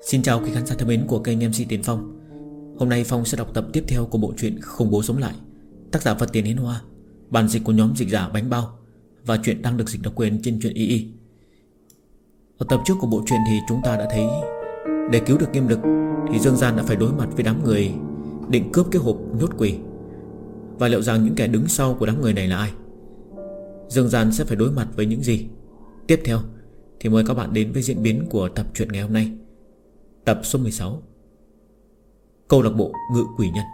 Xin chào quý khán giả thân mến của kênh MC Tiến Phong. Hôm nay Phong sẽ đọc tập tiếp theo của bộ truyện Khủng Bố Sống Lại, tác giả Vật Tiền Hiến Hoa, bản dịch của nhóm dịch giả Bánh Bao, và truyện đang được dịch độc quyền trên truyện YY. Ở tập trước của bộ truyện thì chúng ta đã thấy, để cứu được Nghiêm Lực thì Dương Gian đã phải đối mặt với đám người định cướp cái hộp nhốt quỷ. Và liệu rằng những kẻ đứng sau của đám người này là ai? Dương Gian sẽ phải đối mặt với những gì? Tiếp theo thì mời các bạn đến với diễn biến của tập truyện ngày hôm nay, tập số 16, Câu lạc bộ Ngự Quỷ Nhân.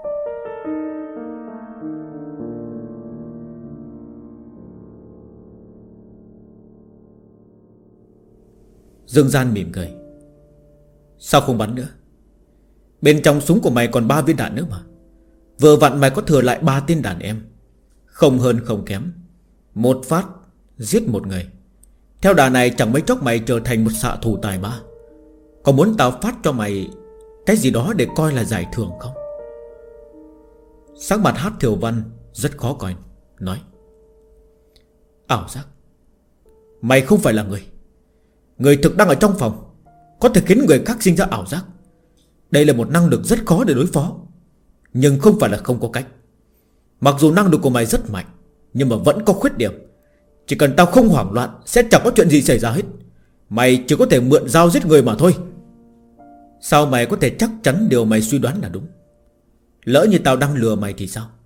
Dương Gian mỉm cười. Sao không bắn nữa? Bên trong súng của mày còn 3 viên đạn nữa mà. Vừa vặn mày có thừa lại 3 tên đàn em. Không hơn không kém, một phát giết một người. Theo đà này chẳng mấy chốc mày trở thành một xạ thủ tài ba. Có muốn tao phát cho mày cái gì đó để coi là giải thưởng không? Sắc mặt Hát Thiều Văn rất khó coi, nói: Ảo giác. Mày không phải là người. Người thực đang ở trong phòng, có thể khiến người khác sinh ra ảo giác. Đây là một năng lực rất khó để đối phó, nhưng không phải là không có cách. Mặc dù năng lực của mày rất mạnh, nhưng mà vẫn có khuyết điểm. Chỉ cần tao không hoảng loạn sẽ chẳng có chuyện gì xảy ra hết. Mày chỉ có thể mượn dao giết người mà thôi. Sao mày có thể chắc chắn điều mày suy đoán là đúng? Lỡ như tao đang lừa mày thì sao?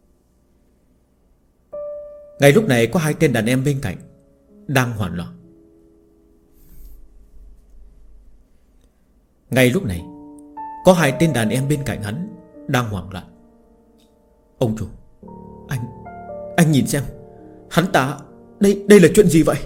Ngay lúc này có 2 tên đàn em bên cạnh đang hoảng loạn. Ngay lúc này có 2 tên đàn em bên cạnh hắn đang hoảng loạn. Ông chủ, anh nhìn xem, hắn ta, đây là chuyện gì vậy?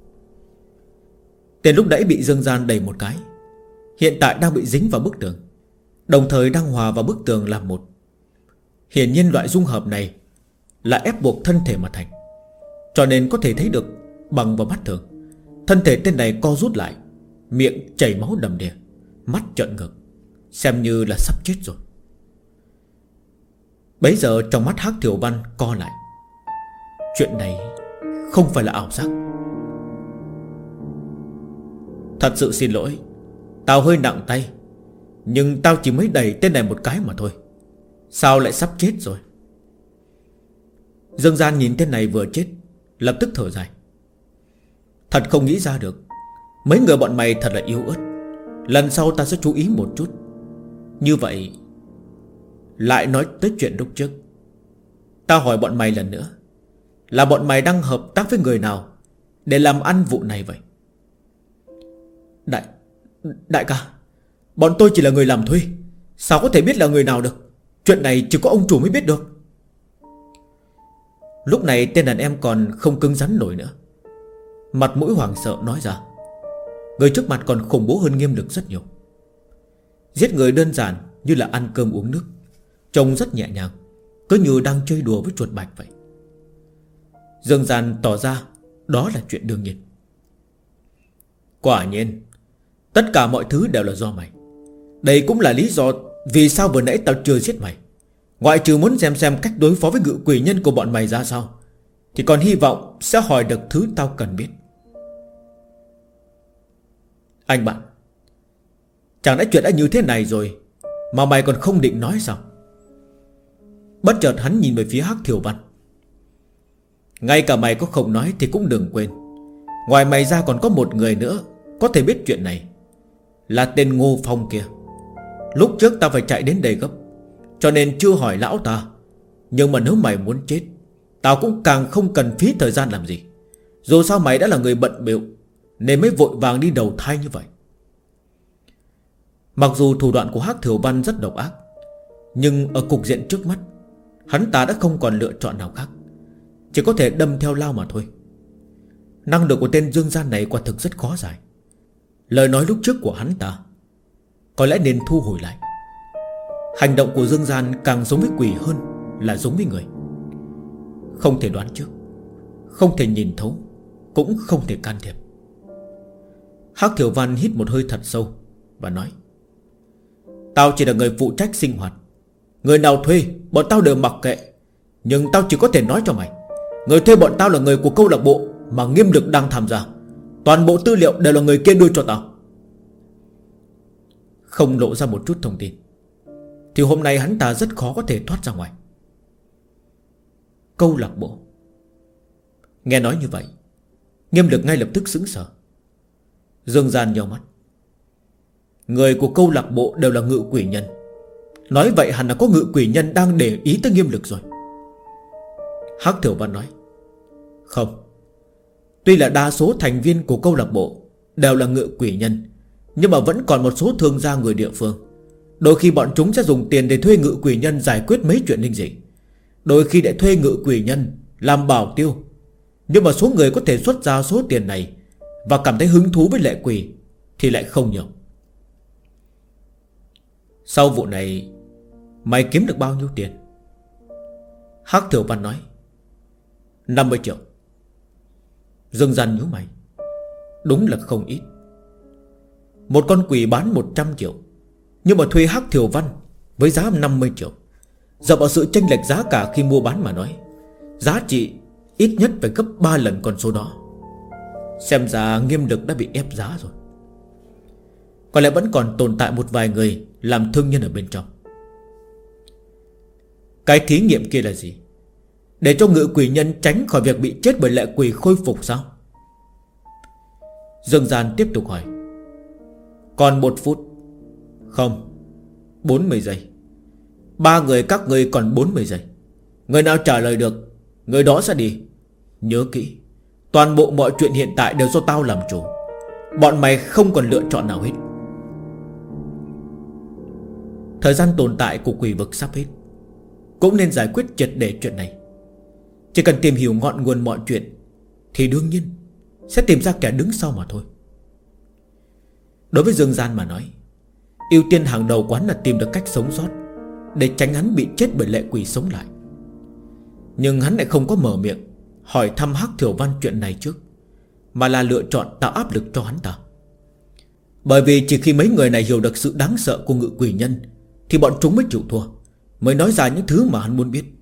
Tên lúc nãy bị Dương Gian đẩy một cái, hiện tại đang bị dính vào bức tường, đồng thời đang hòa vào bức tường làm một. Hiển nhiên loại dung hợp này là ép buộc thân thể mà thành, cho nên có thể thấy được bằng vào mắt thường. Thân thể tên này co rút lại, miệng chảy máu đầm đìa, mắt trợn ngược, xem như là sắp chết rồi. Bấy giờ trong mắt Hắc Thiểu Văn co lại. Chuyện này không phải là ảo giác. Thật sự xin lỗi, tao hơi nặng tay, nhưng tao chỉ mới đẩy tên này một cái mà thôi. Sao lại sắp chết rồi? Dương Gian nhìn tên này vừa chết, lập tức thở dài. Thật không nghĩ ra được, mấy người bọn mày thật là yếu ớt. Lần sau ta sẽ chú ý một chút. Như vậy, lại nói tới chuyện lúc trước. Ta hỏi bọn mày lần nữa, là bọn mày đang hợp tác với người nào để làm ăn vụ này vậy? Đại ca, bọn tôi chỉ là người làm thuê, sao có thể biết là người nào được? Chuyện này chỉ có ông chủ mới biết được. Lúc này tên đàn em còn không cứng rắn nổi nữa, mặt mũi hoảng sợ nói ra. Người trước mặt còn khủng bố hơn Nghiêm Lực rất nhiều. Giết người đơn giản như là ăn cơm uống nước, trông rất nhẹ nhàng, cứ như đang chơi đùa với chuột bạch vậy. Dương Gian tỏ ra đó là chuyện đương nhiên. Quả nhiên, tất cả mọi thứ đều là do mày. Đây cũng là lý do vì sao vừa nãy tao chưa giết mày. Ngoại trừ muốn xem cách đối phó với ngự quỷ nhân của bọn mày ra sao, thì còn hy vọng sẽ hỏi được thứ tao cần biết. Anh bạn, chẳng lẽ chuyện đã như thế này rồi mà mày còn không định nói sao? Bất chợt hắn nhìn về phía Hắc Thiểu Văn. Ngay cả mày có không nói thì cũng đừng quên, ngoài mày ra còn có một người nữa có thể biết chuyện này, là tên Ngô Phong kia. Lúc trước ta phải chạy đến đây gấp, cho nên chưa hỏi lão ta. Nhưng mà nếu mày muốn chết, tao cũng càng không cần phí thời gian làm gì. Dù sao mày đã là người bận bịu, nên mới vội vàng đi đầu thai như vậy. Mặc dù thủ đoạn của Hắc Thiểu Văn rất độc ác, nhưng ở cục diện trước mắt, hắn ta đã không còn lựa chọn nào khác, chỉ có thể đâm theo lao mà thôi. Năng lực của tên Dương Gian này quả thực rất khó giải. Lời nói lúc trước của hắn ta có lẽ nên thu hồi lại. Hành động của Dương Gian càng giống với quỷ hơn là giống với người. Không thể đoán trước, không thể nhìn thấu, cũng không thể can thiệp. Hắc Thiểu Văn hít một hơi thật sâu và nói: Tao chỉ là người phụ trách sinh hoạt, người nào thuê bọn tao đều mặc kệ. Nhưng tao chỉ có thể nói cho mày, người thuê bọn tao là người của câu lạc bộ mà Nghiêm Lực đang tham gia. Toàn bộ tư liệu đều là người kia đưa cho tao. không lộ ra một chút thông tin, thì hôm nay hắn ta rất khó có thể thoát ra ngoài. Câu lạc bộ. Nghe nói như vậy, Nghiêm Lực ngay lập tức sững sờ. Dương Gian nhíu mắt. Người của câu lạc bộ đều là ngự quỷ nhân. Nói vậy hẳn là có ngự quỷ nhân đang để ý tới Nghiêm Lực rồi. Hắc Thiểu Văn nói. Không. Tuy là đa số thành viên của câu lạc bộ đều là ngự quỷ nhân, nhưng mà vẫn còn một số thương gia người địa phương. Đôi khi bọn chúng sẽ dùng tiền để thuê ngự quỷ nhân giải quyết mấy chuyện linh dị, đôi khi để thuê ngự quỷ nhân làm bảo tiêu. Nhưng mà số người có thể xuất ra số tiền này và cảm thấy hứng thú với lệ quỷ thì lại không nhiều. Sau vụ này mày kiếm được bao nhiêu tiền? Hắc Thiểu Văn nói. 50 triệu. Dương Gian nhíu mày. Đúng là không ít. Một con quỷ bán 100 triệu, nhưng mà thuê Hắc Thiểu Văn với giá 50 triệu. Dựa vào sự chênh lệch giá cả khi mua bán mà nói, giá trị ít nhất phải gấp 3 lần con số đó. Xem ra Nghiêm Lực đã bị ép giá rồi. Có lẽ vẫn còn tồn tại một vài người làm thương nhân ở bên trong. Cái thí nghiệm kia là gì? Để cho ngự quỷ nhân tránh khỏi việc bị chết bởi lệ quỷ khôi phục sao? Dương Gian tiếp tục hỏi. Còn 1 phút. Không, 40 giây. 3 người các ngươi còn 40 giây. Người nào trả lời được, người đó sẽ đi. Nhớ kỹ, toàn bộ mọi chuyện hiện tại đều do tao làm chủ. Bọn mày không còn lựa chọn nào hết. Thời gian tồn tại của quỷ vực sắp hết, cũng nên giải quyết triệt để chuyện này. Chỉ cần tìm hiểu ngọn nguồn mọi chuyện thì đương nhiên sẽ tìm ra kẻ đứng sau mà thôi. Đối với Dương Gian mà nói, ưu tiên hàng đầu quán là tìm được cách sống sót, để tránh hắn bị chết bởi lệ quỷ sống lại. Nhưng hắn lại không có mở miệng hỏi thăm Hắc Thiểu Văn chuyện này trước, mà là lựa chọn tạo áp lực cho hắn ta. Bởi vì chỉ khi mấy người này hiểu được sự đáng sợ của ngự quỷ nhân thì bọn chúng mới chịu thua, mới nói ra những thứ mà hắn muốn biết.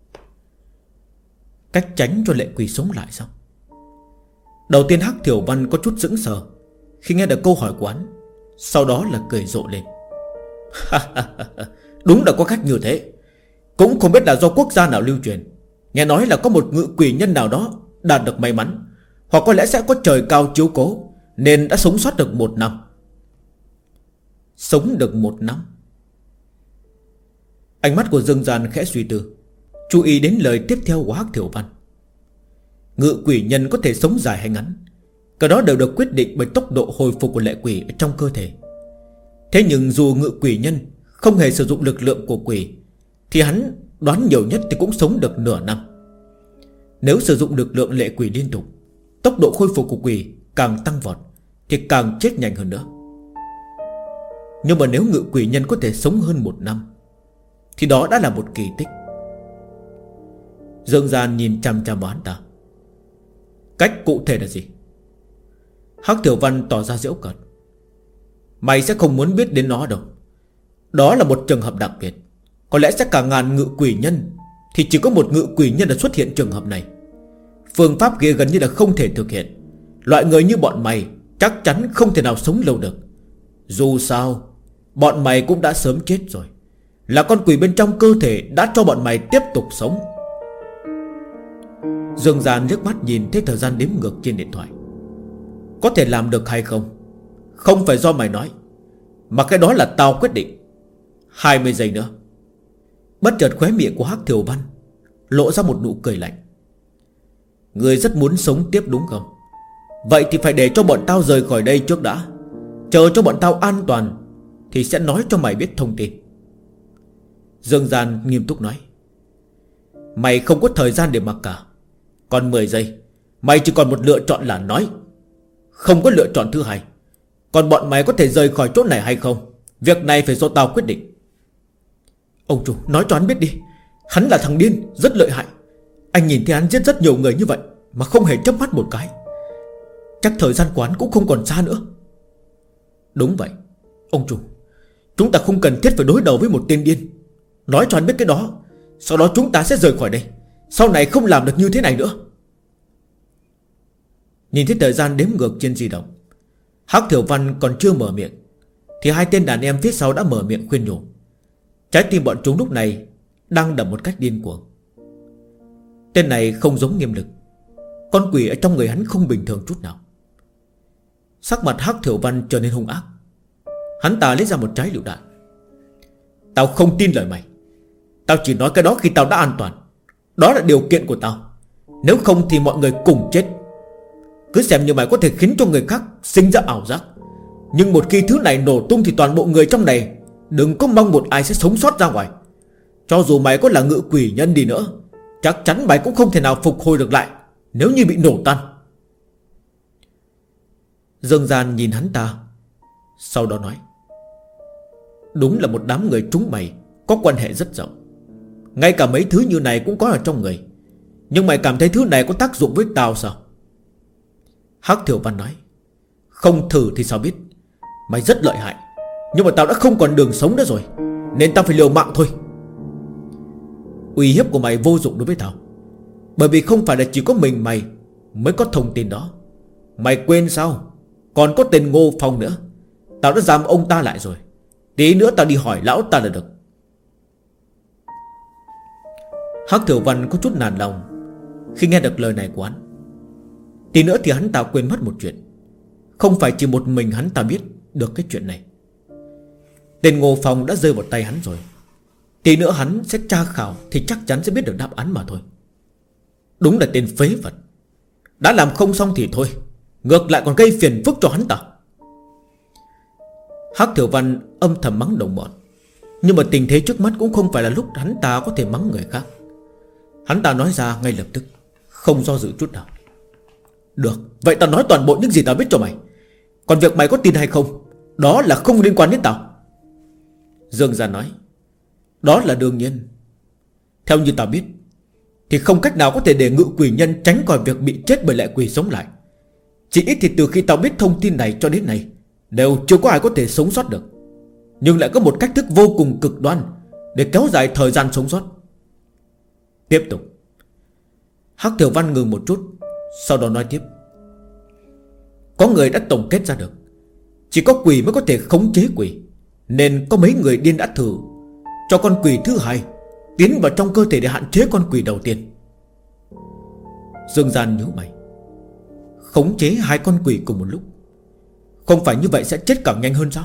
Cách tránh cho lệ quỷ sống lại sao? Đầu tiên Hắc Thiểu Văn có chút sững sờ khi nghe được câu hỏi của hắn, sau đó là cười rộ lên. Đúng là có cách như thế. Cũng không biết là do quốc gia nào lưu truyền. Nghe nói là có một ngự quỷ nhân nào đó đạt được may mắn, hoặc có lẽ sẽ có trời cao chiếu cố, nên đã sống sót được 1 năm. Sống được 1 năm. Ánh mắt của Dương Gian khẽ suy tư, chú ý đến lời tiếp theo của Hắc Thiểu Văn. Ngự quỷ nhân có thể sống dài hay ngắn, cái đó đều được quyết định bởi tốc độ hồi phục của lệ quỷ ở trong cơ thể. Thế nhưng dù ngự quỷ nhân không hề sử dụng lực lượng của quỷ, thì hắn đoán nhiều nhất thì cũng sống được nửa năm. Nếu sử dụng lực lượng lệ quỷ liên tục, tốc độ khôi phục của quỷ càng tăng vọt thì càng chết nhanh hơn nữa. Nhưng mà nếu ngự quỷ nhân có thể sống hơn 1 năm thì đó đã là một kỳ tích. Dương Gian nhìn chằm chằm vào hắn ta. Cách cụ thể là gì? Hắc Thiểu Văn tỏ ra giễu cợt. Mày sẽ không muốn biết đến nó đâu. Đó là một trường hợp đặc biệt. Có lẽ sẽ cả ngàn ngự quỷ nhân thì chỉ có một ngự quỷ nhân đã xuất hiện trường hợp này. Phương pháp kia gần như là không thể thực hiện. Loại người như bọn mày chắc chắn không thể nào sống lâu được. Dù sao bọn mày cũng đã sớm chết rồi. Là con quỷ bên trong cơ thể đã cho bọn mày tiếp tục sống. Dương Gian liếc mắt nhìn thấy thời gian đếm ngược trên điện thoại. Có thể làm được hay không không phải do mày nói, mà cái đó là tao quyết định. 20 giây nữa. Bất chợt khóe miệng của Hắc Thiểu Văn lộ ra một nụ cười lạnh. Người rất muốn sống tiếp đúng không? Vậy thì phải để cho bọn tao rời khỏi đây trước đã. Chờ cho bọn tao an toàn thì sẽ nói cho mày biết thông tin. Dương Gian nghiêm túc nói. Mày không có thời gian để mặc cả. Còn 10 giây. Mày chỉ còn một lựa chọn là nói. Không có lựa chọn thứ hai. Còn bọn mày có thể rời khỏi chỗ này hay không, việc này phải do tao quyết định. Ông chủ nói cho hắn biết đi. Hắn là thằng điên, rất lợi hại. Anh nhìn thấy hắn giết rất nhiều người như vậy mà không hề chớp mắt một cái. Chắc thời gian quán cũng không còn xa nữa. Đúng vậy. Ông chủ, chúng ta không cần thiết phải đối đầu với một tên điên. Nói cho hắn biết cái đó, sau đó chúng ta sẽ rời khỏi đây. Sau này không làm được như thế này nữa. Nhìn thấy thời gian đếm ngược trên di động, Hắc Thiểu Văn còn chưa mở miệng thì hai tên đàn em phía sau đã mở miệng khuyên nhủ. Trái tim bọn chúng lúc này đang đập một cách điên cuồng. Tên này không giống Nghiêm Lực. Con quỷ ở trong người hắn không bình thường chút nào. Sắc mặt Hắc Thiểu Văn trở nên hung ác. Hắn ta lấy ra một trái lựu đạn. Tao không tin lời mày. Tao chỉ nói cái đó khi tao đã an toàn. Đó là điều kiện của tao. Nếu không thì mọi người cùng chết. Cứ xem như mày có thể khiến cho người khác sinh ra ảo giác, nhưng một khi thứ này nổ tung thì toàn bộ người trong này đừng có mong một ai sẽ sống sót ra ngoài. Cho dù mày có là ngự quỷ nhân đi nữa, chắc chắn mày cũng không thể nào phục hồi được lại nếu như bị nổ tan. Dương Gian nhìn hắn ta, sau đó nói: đúng là một đám người chúng mày có quan hệ rất rộng. Ngay cả mấy thứ như này cũng có ở trong người. Nhưng mày cảm thấy thứ này có tác dụng với tao sao? Hắc Thiểu Văn nói: không thử thì sao biết. Mày rất lợi hại, nhưng mà tao đã không còn đường sống nữa rồi, nên tao phải liều mạng thôi. Uy hiếp của mày vô dụng đối với tao, bởi vì không phải là chỉ có mình mày mới có thông tin đó. Mày quên sao? Còn có tên Ngô Phong nữa. Tao đã giam ông ta lại rồi. Tí nữa tao đi hỏi lão ta là được. Hắc Thiểu Văn có chút nản lòng khi nghe được lời này của hắn. Tí nữa thì hắn ta quên mất một chuyện. Không phải chỉ một mình hắn ta biết được cái chuyện này. Tên Ngô Phong đã rơi vào tay hắn rồi. Tí nữa hắn sẽ tra khảo thì chắc chắn sẽ biết được đáp án mà thôi. Đúng là tên phế vật. Đã làm không xong thì thôi, ngược lại còn gây phiền phức cho hắn ta. Hắc Thiểu Văn âm thầm mắng đồng bọn. Nhưng mà tình thế trước mắt cũng không phải là lúc hắn ta có thể mắng người khác. Hắn ta nói ra ngay lập tức, không do dự chút nào: được, vậy tao nói toàn bộ những gì tao biết cho mày. Còn việc mày có tin hay không, đó là không liên quan đến tao. Dương Gia nói: đó là đương nhiên. Theo như tao biết thì không cách nào có thể để ngự quỷ nhân tránh khỏi việc bị chết bởi lệ quỷ sống lại. Chỉ ít thì từ khi tao biết thông tin này cho đến nay đều chưa có ai có thể sống sót được. Nhưng lại có một cách thức vô cùng cực đoan để kéo dài thời gian sống sót. Tiếp tục. Hắc Thiểu Văn ngừng một chút, sau đó nói tiếp: có người đã tổng kết ra được chỉ có quỷ mới có thể khống chế quỷ, nên có mấy người điên đã thử cho con quỷ thứ hai tiến vào trong cơ thể để hạn chế con quỷ đầu tiên. Dương Gian nhíu mày: khống chế hai con quỷ cùng một lúc, không phải như vậy sẽ chết càng nhanh hơn sao?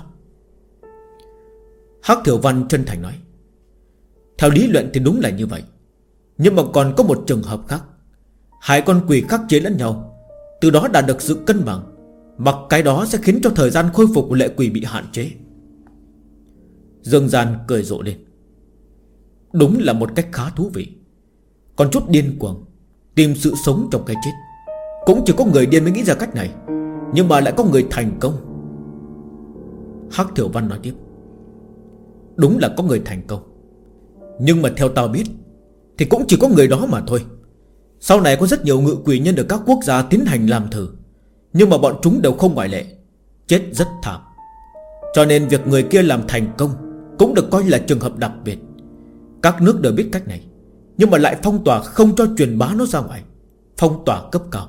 Hắc Thiểu Văn chân thành nói: theo lý luận thì đúng là như vậy. Nhưng mà còn có một trường hợp khác. Hai con quỷ khắc chế lẫn nhau, từ đó đạt được sự cân bằng, mặc cái đó sẽ khiến cho thời gian khôi phục của lệ quỷ bị hạn chế. Dương Gian cười rộ lên: đúng là một cách khá thú vị. Còn chút điên cuồng, tìm sự sống trong cái chết. Cũng chỉ có người điên mới nghĩ ra cách này, nhưng mà lại có người thành công. Hắc Thiểu Văn nói tiếp: đúng là có người thành công, nhưng mà theo tao biết thì cũng chỉ có người đó mà thôi. Sau này có rất nhiều ngự quỷ nhân được các quốc gia tiến hành làm thử, nhưng mà bọn chúng đều không ngoại lệ, chết rất thảm. Cho nên việc người kia làm thành công cũng được coi là trường hợp đặc biệt. Các nước đều biết cách này, nhưng mà lại phong tỏa không cho truyền bá nó ra ngoài. Phong tỏa cấp cao.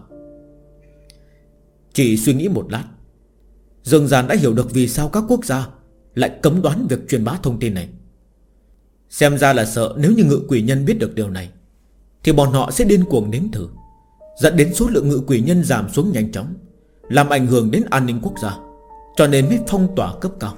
Chỉ suy nghĩ một lát, Dương Gian đã hiểu được vì sao các quốc gia lại cấm đoán việc truyền bá thông tin này. Xem ra là sợ nếu như ngự quỷ nhân biết được điều này thì bọn họ sẽ điên cuồng nếm thử, dẫn đến số lượng ngự quỷ nhân giảm xuống nhanh chóng, làm ảnh hưởng đến an ninh quốc gia. Cho nên mới phong tỏa cấp cao.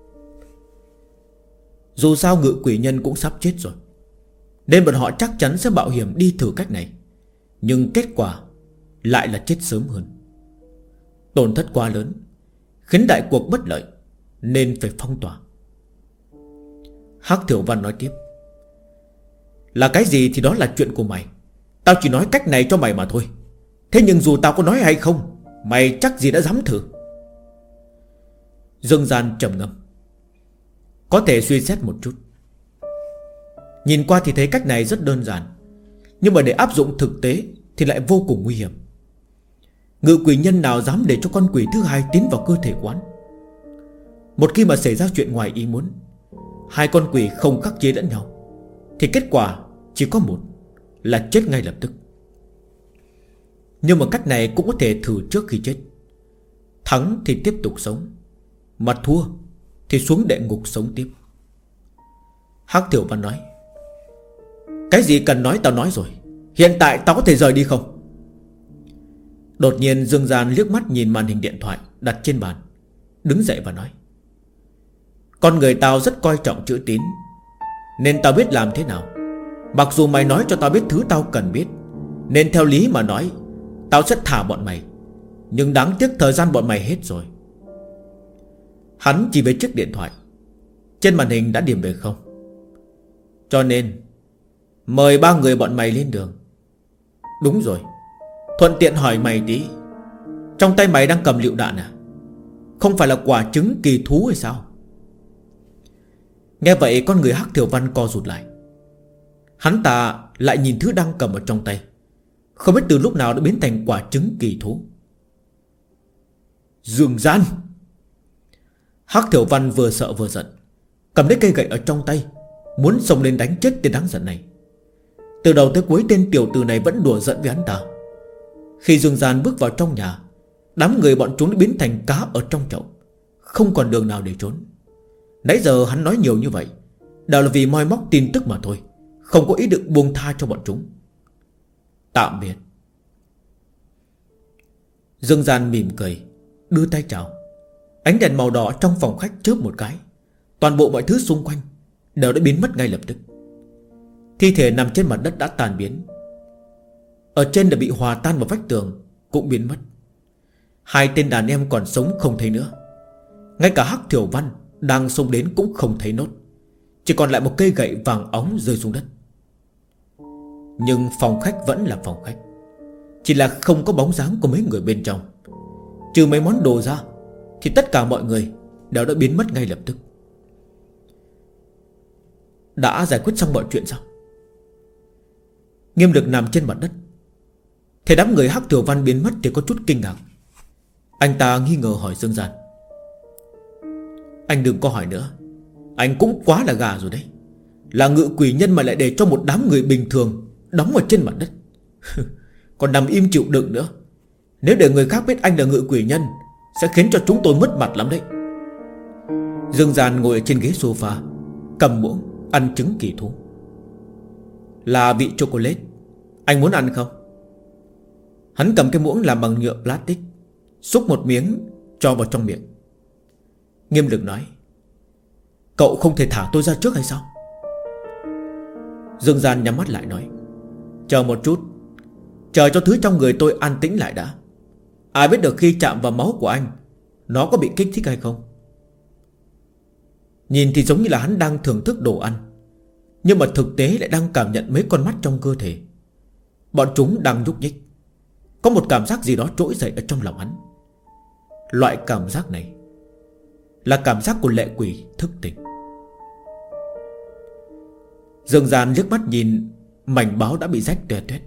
Dù sao ngự quỷ nhân cũng sắp chết rồi, nên bọn họ chắc chắn sẽ mạo hiểm đi thử cách này. Nhưng kết quả lại là chết sớm hơn. Tổn thất quá lớn, khiến đại cuộc bất lợi, nên phải phong tỏa. Hắc Thiểu Văn nói tiếp: là cái gì thì đó là chuyện của mày. Tao chỉ nói cách này cho mày mà thôi. Thế nhưng dù tao có nói hay không, mày chắc gì đã dám thử. Dương Gian trầm ngâm: có thể suy xét một chút. Nhìn qua thì thấy cách này rất đơn giản, nhưng mà để áp dụng thực tế thì lại vô cùng nguy hiểm. Ngự quỷ nhân nào dám để cho con quỷ thứ hai tiến vào cơ thể quán. Một khi mà xảy ra chuyện ngoài ý muốn, hai con quỷ không khắc chế lẫn nhau, thì kết quả chỉ có một, là chết ngay lập tức. Nhưng mà cách này cũng có thể thử trước khi chết. Thắng thì tiếp tục sống, mà thua thì xuống địa ngục sống tiếp. Hắc Thiểu Văn nói: cái gì cần nói tao nói rồi, hiện tại tao có thể rời đi không? Đột nhiên Dương Gian liếc mắt nhìn màn hình điện thoại đặt trên bàn, đứng dậy và nói: con người tao rất coi trọng chữ tín, nên tao biết làm thế nào. Mặc dù mày nói cho tao biết thứ tao cần biết, nên theo lý mà nói tao sẽ thả bọn mày, nhưng đáng tiếc thời gian bọn mày hết rồi. Hắn chỉ về chiếc điện thoại. Trên màn hình đã điểm về không. Cho nên mời 3 người bọn mày lên đường. Đúng rồi, thuận tiện hỏi mày tí, trong tay mày đang cầm lựu đạn à? Không phải là quả trứng kỳ thú hay sao? Nghe vậy con người Hắc Thiểu Văn co rụt lại. Hắn ta lại nhìn thứ đang cầm ở trong tay, không biết từ lúc nào đã biến thành quả trứng kỳ thú. Dương Gian! Hắc Thiểu Văn vừa sợ vừa giận, cầm lấy cây gậy ở trong tay, muốn xông lên đánh chết tên đáng giận này. Từ đầu tới cuối tên tiểu tử này vẫn đùa giận với hắn ta. Khi Dương Gian bước vào trong nhà, đám người bọn chúng đã biến thành cá ở trong chậu, không còn đường nào để trốn. Nãy giờ hắn nói nhiều như vậy đều là vì moi móc tin tức mà thôi, không có ý định buông tha cho bọn chúng. Tạm biệt. Dương Gian mỉm cười, đưa tay chào. Ánh đèn màu đỏ trong phòng khách chớp một cái, toàn bộ mọi thứ xung quanh đều đã biến mất ngay lập tức. Thi thể nằm trên mặt đất đã tan biến, ở trên đã bị hòa tan vào vách tường cũng biến mất. 2 tên đàn em còn sống không thấy nữa. Ngay cả Hắc Thiểu Văn đang xông đến cũng không thấy nốt, chỉ còn lại một cây gậy vàng óng rơi xuống đất. Nhưng phòng khách vẫn là phòng khách, chỉ là không có bóng dáng của mấy người bên trong. Trừ mấy món đồ ra thì tất cả mọi người đều đã biến mất ngay lập tức. Đã giải quyết xong mọi chuyện sao? Nghiêm Lực nằm trên mặt đất, thấy đám người Hắc Thiểu Văn biến mất thì có chút kinh ngạc. Anh ta nghi ngờ hỏi Dương Gian: anh đừng có hỏi nữa, anh cũng quá là gà rồi đấy. Là ngự quỷ nhân mà lại để cho một đám người bình thường đóng ở trên mặt đất. Còn nằm im chịu đựng nữa. Nếu để người khác biết anh là ngự quỷ nhân sẽ khiến cho chúng tôi mất mặt lắm đấy. Dương Gian ngồi ở trên ghế sofa, cầm muỗng ăn trứng kỳ thú. Là vị chocolate, anh muốn ăn không? Hắn cầm cái muỗng làm bằng nhựa plastic, xúc một miếng cho vào trong miệng. Nghiêm Lực nói: cậu không thể thả tôi ra trước hay sao? Dương Gian nhắm mắt lại nói: chờ một chút, chờ cho thứ trong người tôi an tĩnh lại đã. Ai biết được khi chạm vào máu của anh nó có bị kích thích hay không. Nhìn thì giống như là hắn đang thưởng thức đồ ăn, nhưng mà thực tế lại đang cảm nhận mấy con mắt trong cơ thể. Bọn chúng đang nhúc nhích. Có một cảm giác gì đó trỗi dậy ở trong lòng hắn. Loại cảm giác này là cảm giác của lệ quỷ thức tỉnh. Dương Gian liếc mắt nhìn mảnh báo đã bị rách toét toét.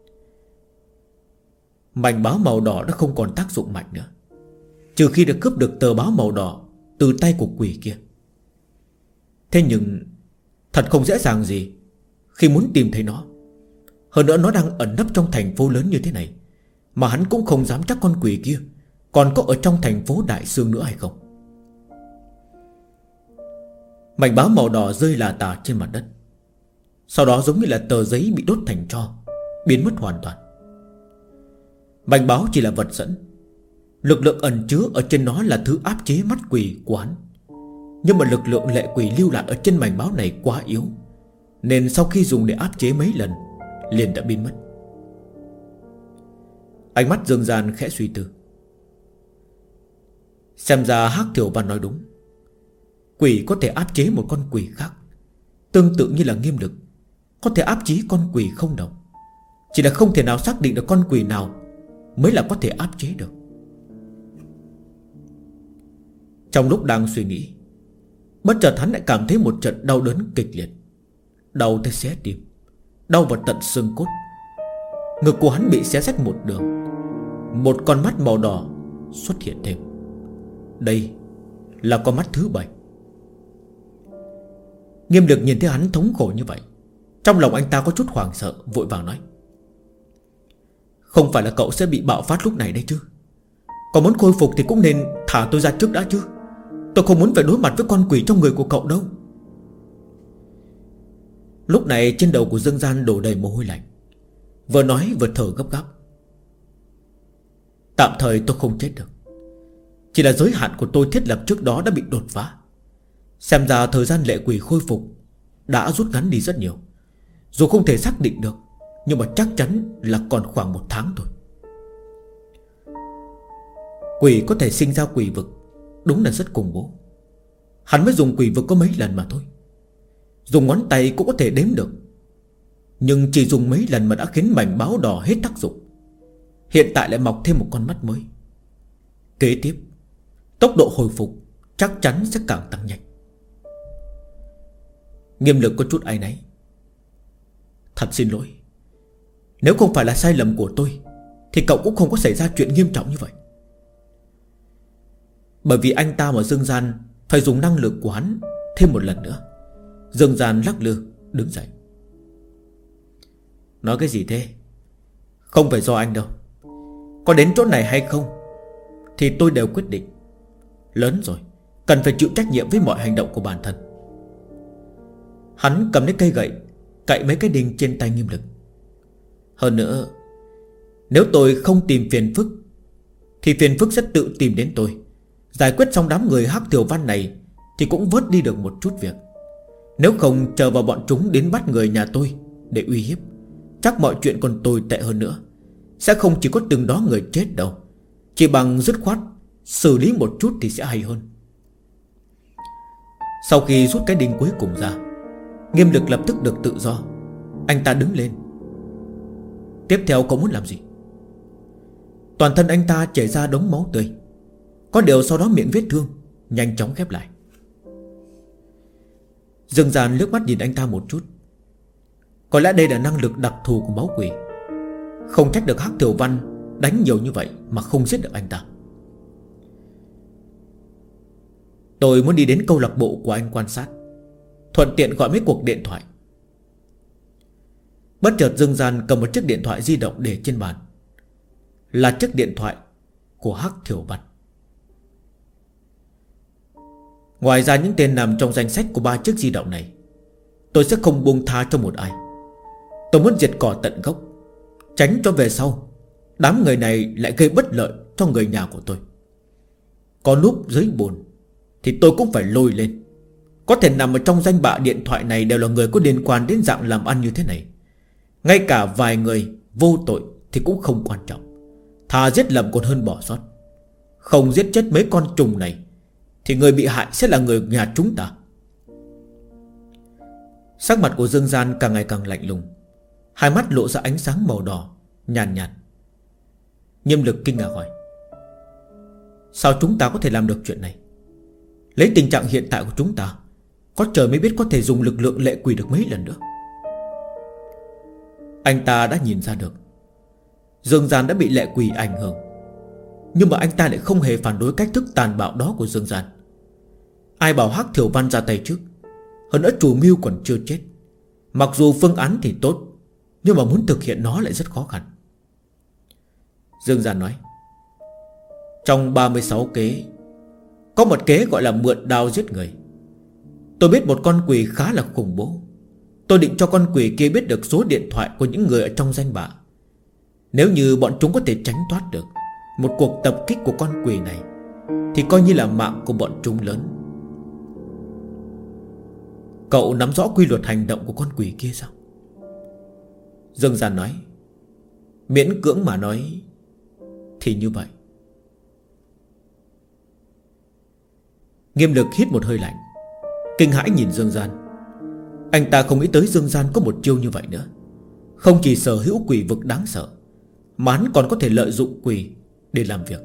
Mảnh báo màu đỏ đã không còn tác dụng mạnh nữa, trừ khi được cướp được tờ báo màu đỏ từ tay của quỷ kia. Thế nhưng thật không dễ dàng gì khi muốn tìm thấy nó. Hơn nữa nó đang ẩn nấp trong thành phố lớn như thế này, mà hắn cũng không dám chắc con quỷ kia còn có ở trong thành phố Đại Sương nữa hay không. Mảnh báo màu đỏ rơi lả tả trên mặt đất, sau đó giống như là tờ giấy bị đốt thành tro, biến mất hoàn toàn. Mảnh báo chỉ là vật dẫn, lực lượng ẩn chứa ở trên nó là thứ áp chế mắt quỷ của hắn. Nhưng mà lực lượng lệ quỷ lưu lại ở trên mảnh báo này quá yếu, nên sau khi dùng để áp chế mấy lần liền đã biến mất. Ánh mắt Dương Gian khẽ suy tư. Xem ra Hắc Thiểu Văn nói đúng. Quỷ có thể áp chế một con quỷ khác, tương tự như là Nghiêm Lực có thể áp chế con quỷ không đồng. Chỉ là không thể nào xác định được con quỷ nào mới là có thể áp chế được. Trong lúc đang suy nghĩ, bất chợt hắn lại cảm thấy một trận đau đớn kịch liệt. Đau tới xé tim, đau vào tận xương cốt. Ngực của hắn bị xé rách một đường. Một con mắt màu đỏ xuất hiện thêm. Đây là con mắt thứ 7. Nghiêm Lực nhìn thấy hắn thống khổ như vậy, trong lòng anh ta có chút hoảng sợ, vội vàng nói: không phải là cậu sẽ bị bạo phát lúc này đấy chứ? Còn muốn khôi phục thì cũng nên thả tôi ra trước đã chứ. Tôi không muốn phải đối mặt với con quỷ trong người của cậu đâu. Lúc này trên đầu của Dương Gian đổ đầy mồ hôi lạnh, vừa nói vừa thở gấp gáp. Tạm thời tôi không chết được, chỉ là giới hạn của tôi thiết lập trước đó đã bị đột phá. Xem ra thời gian lệ quỷ khôi phục đã rút ngắn đi rất nhiều. Dù không thể xác định được, nhưng mà chắc chắn là còn khoảng 1 tháng thôi. Quỷ có thể sinh ra quỷ vực, đúng là rất khủng bố. Hắn mới dùng quỷ vực có mấy lần mà thôi, dùng ngón tay cũng có thể đếm được. Nhưng chỉ dùng mấy lần mà đã khiến mảnh báo đỏ hết tác dụng. Hiện tại lại mọc thêm một con mắt mới. Kế tiếp, tốc độ hồi phục chắc chắn sẽ càng tăng nhanh. Nghiêm Lực có chút áy náy. Thật xin lỗi, nếu không phải là sai lầm của tôi thì cậu cũng không có xảy ra chuyện nghiêm trọng như vậy. Bởi vì anh ta mà Dương Gian phải dùng năng lực của hắn thêm một lần nữa. Dương Gian lắc lư đứng dậy. Nói cái gì thế? Không phải do anh đâu. Có đến chỗ này hay không thì tôi đều quyết định. Lớn rồi, cần phải chịu trách nhiệm với mọi hành động của bản thân. Hắn cầm lấy cây gậy cạy mấy cái đinh trên tay Nghiêm Lực. Hơn nữa, nếu tôi không tìm phiền phức thì phiền phức sẽ tự tìm đến tôi. Giải quyết xong đám người Hắc Tiểu Văn này thì cũng vớt đi được một chút việc. Nếu không chờ vào bọn chúng đến bắt người nhà tôi để uy hiếp, chắc mọi chuyện còn tồi tệ hơn nữa. Sẽ không chỉ có từng đó người chết đâu. Chỉ bằng dứt khoát xử lý một chút thì sẽ hay hơn. Sau khi rút cái đinh cuối cùng ra, Nghiêm Lực lập tức được tự do. Anh ta đứng lên. Tiếp theo cậu muốn làm gì? Toàn thân anh ta chảy ra đống máu tươi. Có điều sau đó miệng vết thương nhanh chóng khép lại. Dương Gian liếc mắt nhìn anh ta một chút. Có lẽ đây là năng lực đặc thù của máu quỷ. Không trách được Hắc Tiểu Văn đánh nhiều như vậy mà không giết được anh ta. Tôi muốn đi đến câu lạc bộ của anh quan sát, thuận tiện gọi mấy cuộc điện thoại. Bất chợt Dương Gian cầm một chiếc điện thoại di động để trên bàn. Là chiếc điện thoại của Hắc Tiểu Văn. Ngoài ra những tên nằm trong danh sách của 3 chiếc di động này, tôi sẽ không buông tha cho một ai. Tôi muốn diệt cỏ tận gốc, tránh cho về sau đám người này lại gây bất lợi cho người nhà của tôi. Có núp dưới bùn thì tôi cũng phải lôi lên. Có thể nằm ở trong danh bạ điện thoại này đều là người có liên quan đến dạng làm ăn như thế này. Ngay cả vài người vô tội thì cũng không quan trọng. Thà giết lầm còn hơn bỏ sót. Không giết chết mấy con trùng này thì người bị hại sẽ là người nhà chúng ta. Sắc mặt của Dương Gian càng ngày càng lạnh lùng, hai mắt lộ ra ánh sáng màu đỏ nhàn nhạt. Nghiêm Lực kinh ngạc hỏi: sao chúng ta có thể làm được chuyện này? Lấy tình trạng hiện tại của chúng ta, có trời mới biết có thể dùng lực lượng lệ quỷ được mấy lần nữa. Anh ta đã nhìn ra được Dương Gian đã bị lệ quỷ ảnh hưởng, nhưng mà anh ta lại không hề phản đối cách thức tàn bạo đó của Dương Gian. Ai bảo Hắc Thiểu Văn ra tay trước. Hơn nữa chủ mưu còn chưa chết. Mặc dù phương án thì tốt, nhưng mà muốn thực hiện nó lại rất khó khăn. Dương Gian nói: trong 36 kế có một kế gọi là mượn đao giết người. Tôi biết một con quỷ khá là khủng bố. Tôi định cho con quỷ kia biết được số điện thoại của những người ở trong danh bạ. Nếu như bọn chúng có thể tránh thoát được một cuộc tập kích của con quỷ này thì coi như là mạng của bọn chúng lớn. Cậu nắm rõ quy luật hành động của con quỷ kia sao? Dương Gian nói: miễn cưỡng mà nói thì như vậy. Nghiêm Lực hít một hơi lạnh, kinh hãi nhìn Dương Gian. Anh ta không nghĩ tới Dương Gian có một chiêu như vậy nữa. Không chỉ sở hữu quỷ vực đáng sợ, mà hắn còn có thể lợi dụng quỷ để làm việc.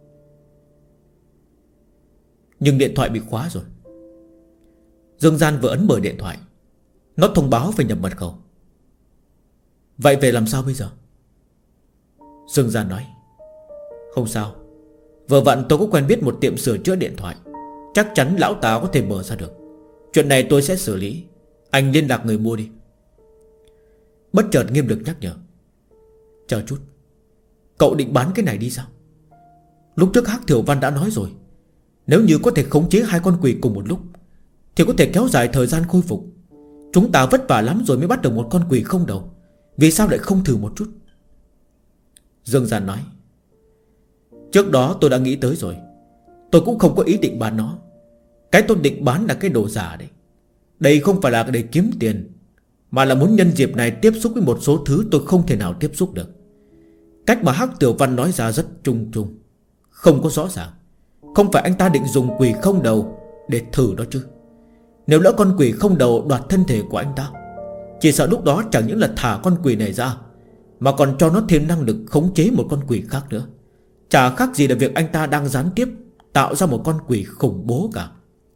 Nhưng điện thoại bị khóa rồi. Dương Gian vừa ấn mở điện thoại, nó thông báo phải nhập mật khẩu. Vậy về làm sao bây giờ? Dương Gian nói: không sao, vừa vặn tôi có quen biết một tiệm sửa chữa điện thoại, chắc chắn lão ta có thể mở ra được. Chuyện này tôi sẽ xử lý. Anh liên lạc người mua đi. Bất chợt Nghiêm Lực nhắc nhở: chờ chút, cậu định bán cái này đi sao? Lúc trước Hắc Thiểu Văn đã nói rồi, Nếu như có thể khống chế hai con quỷ cùng một lúc thì có thể kéo dài thời gian khôi phục. Chúng ta vất vả lắm rồi mới bắt được một con quỷ không đầu, vì sao lại không thử một chút? Dương Gian nói: Trước đó tôi đã nghĩ tới rồi. Tôi cũng không có ý định bán nó. Cái tôi định bán là cái đồ giả đấy. Đây không phải là để kiếm tiền, mà là muốn nhân dịp này tiếp xúc với một số thứ tôi không thể nào tiếp xúc được. Cách mà Hắc Tiểu Văn nói ra rất chung chung, không có rõ ràng. Không phải anh ta định dùng quỷ không đầu để thử đó chứ? Nếu lỡ con quỷ không đầu đoạt thân thể của anh ta, chỉ sợ lúc đó chẳng những là thả con quỷ này ra, mà còn cho nó thêm năng lực khống chế một con quỷ khác nữa. Chả khác gì là việc anh ta đang gián tiếp tạo ra một con quỷ khủng bố cả.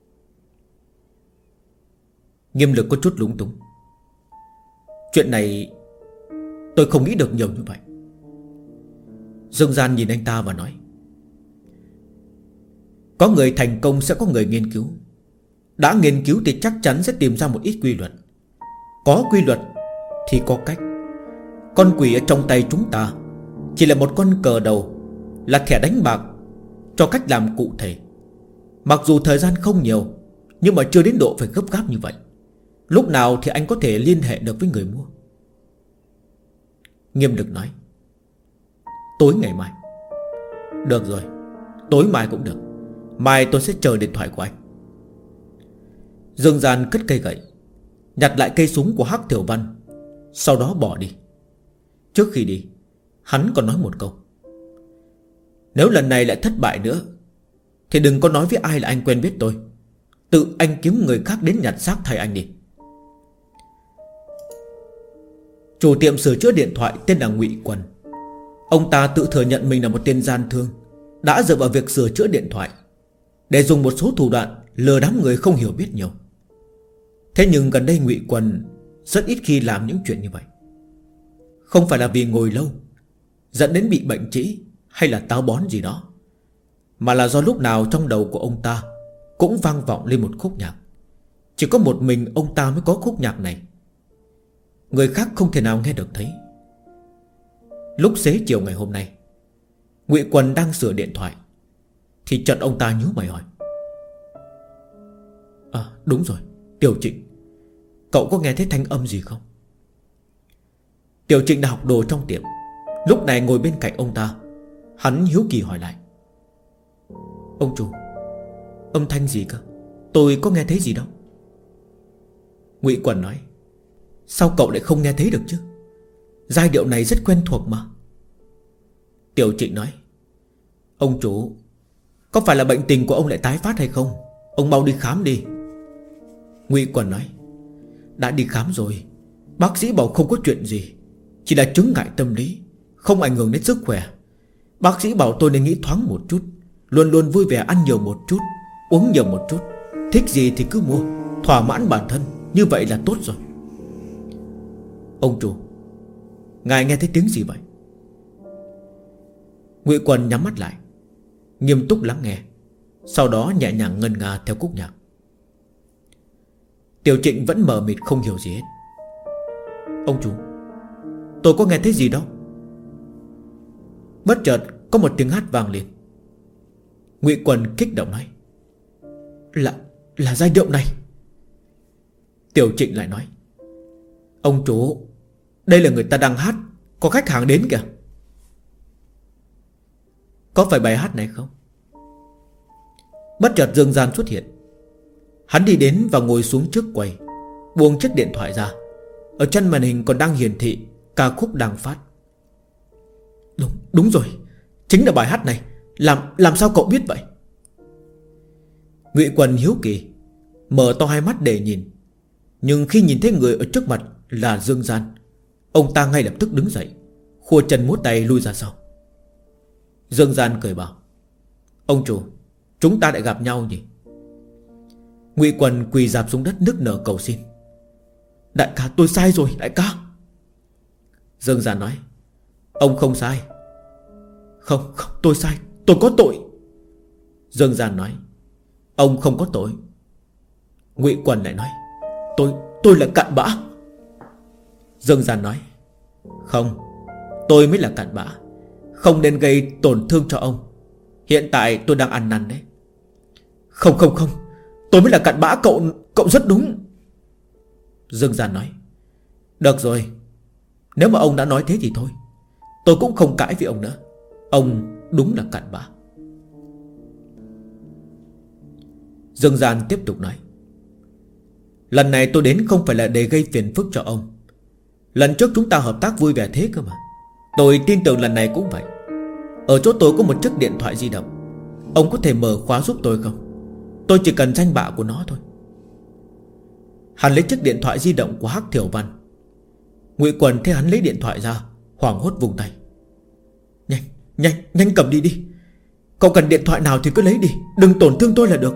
Nghiêm Lực có chút lúng túng. Chuyện này tôi không nghĩ được nhiều như vậy. Dương Gian nhìn anh ta và nói: Có người thành công sẽ có người nghiên cứu. Đã nghiên cứu thì chắc chắn sẽ tìm ra một ít quy luật. Có quy luật thì có cách. Con quỷ ở trong tay chúng ta chỉ là một con cờ đầu, là thẻ đánh bạc cho cách làm cụ thể. Mặc dù thời gian không nhiều, nhưng mà chưa đến độ phải gấp gáp như vậy. Lúc nào thì anh có thể liên hệ được với người mua? Nghiêm Lực nói: Tối ngày mai. Được rồi, tối mai cũng được. Mai tôi sẽ chờ điện thoại của anh. Dương Gian cất cây gậy, nhặt lại cây súng của Hắc Tiểu Văn, sau đó bỏ đi. Trước khi đi, hắn còn nói một câu: Nếu lần này lại thất bại nữa thì đừng có nói với ai là anh quen biết tôi. Tự anh kiếm người khác đến nhặt xác thay anh đi. Chủ tiệm sửa chữa điện thoại tên là Ngụy Quần. Ông ta tự thừa nhận mình là một tên gian thương, đã dựa vào việc sửa chữa điện thoại để dùng một số thủ đoạn lừa đám người không hiểu biết nhiều. Thế nhưng gần đây Ngụy Quần rất ít khi làm những chuyện như vậy. Không phải là vì ngồi lâu dẫn đến bị bệnh trĩ hay là táo bón gì đó, mà là do lúc nào trong đầu của ông ta cũng vang vọng lên một khúc nhạc. Chỉ có một mình ông ta mới có khúc nhạc này, người khác không thể nào nghe được thấy. Lúc xế chiều ngày hôm nay, Ngụy Quần đang sửa điện thoại thì chợt ông ta nhíu mày hỏi: Đúng rồi, Tiểu Trịnh, cậu có nghe thấy thanh âm gì không? Tiểu Trịnh đã học đồ trong tiệm, lúc này ngồi bên cạnh ông ta. Hắn hiếu kỳ hỏi lại: Ông chủ, âm thanh gì cơ? Tôi có nghe thấy gì đâu. Ngụy Quần nói: Sao cậu lại không nghe thấy được chứ? Giai điệu này rất quen thuộc mà. Tiểu Trịnh nói: Ông chủ, có phải là bệnh tình của ông lại tái phát hay không? Ông mau đi khám đi. Ngụy Quần nói: Đã đi khám rồi, bác sĩ bảo không có chuyện gì, chỉ là chứng ngại tâm lý, không ảnh hưởng đến sức khỏe. Bác sĩ bảo tôi nên nghĩ thoáng một chút, luôn luôn vui vẻ, ăn nhiều một chút, uống nhiều một chút, thích gì thì cứ mua, thỏa mãn bản thân, như vậy là tốt rồi. Ông chủ, ngài nghe thấy tiếng gì vậy? Ngụy Quần nhắm mắt lại, nghiêm túc lắng nghe, sau đó nhẹ nhàng ngân nga theo khúc nhạc. Tiểu Trịnh vẫn mờ mịt không hiểu gì hết. Ông chủ, tôi có nghe thấy gì đâu. Bất chợt có một tiếng hát vang lên. Ngụy Quần kích động nói: Là giai điệu này. Tiểu Trịnh lại nói: Ông chủ, đây là người ta đang hát, có khách hàng đến kìa. Có phải bài hát này không? Bất chợt Dương Gian xuất hiện. Hắn đi đến và ngồi xuống trước quầy, buông chiếc điện thoại ra. Ở chân màn hình còn đang hiển thị ca khúc đang phát. Đúng rồi, chính là bài hát này. Làm sao cậu biết vậy? Ngụy Quần hiếu kỳ, mở to hai mắt để nhìn. Nhưng khi nhìn thấy người ở trước mặt là Dương Gian, ông ta ngay lập tức đứng dậy, khua chân múa tay lui ra sau. Dương Gian cười bảo: Ông chủ, chúng ta lại gặp nhau nhỉ? Ngụy Quần quỳ rạp xuống đất nức nở cầu xin: Đại ca, tôi sai rồi, đại ca. Dương Gian nói: Ông không sai. Không, tôi sai, tôi có tội. Dương Gian nói: Ông không có tội. Ngụy Quần lại nói: Tôi là cặn bã. Dương Gian nói: Không, tôi mới là cặn bã, không nên gây tổn thương cho ông. Hiện tại tôi đang ăn năn đấy. Không không không, tôi mới là cặn bã, cậu rất đúng. Dương Gian nói. Được rồi, nếu mà ông đã nói thế thì thôi, tôi cũng không cãi với ông nữa. Ông đúng là cặn bã. Dương Gian tiếp tục nói. Lần này tôi đến không phải là để gây phiền phức cho ông. Lần trước chúng ta hợp tác vui vẻ thế cơ mà. Tôi tin tưởng lần này cũng vậy. Ở chỗ tôi có một chiếc điện thoại di động. Ông có thể mở khóa giúp tôi không? Tôi chỉ cần danh bạ của nó thôi. Hắn lấy chiếc điện thoại di động của Hắc Thiểu Văn. Ngụy Quần thấy hắn lấy điện thoại ra, hoảng hốt vùng tay. Nhanh cầm đi. Cậu cần điện thoại nào thì cứ lấy đi, đừng tổn thương tôi là được.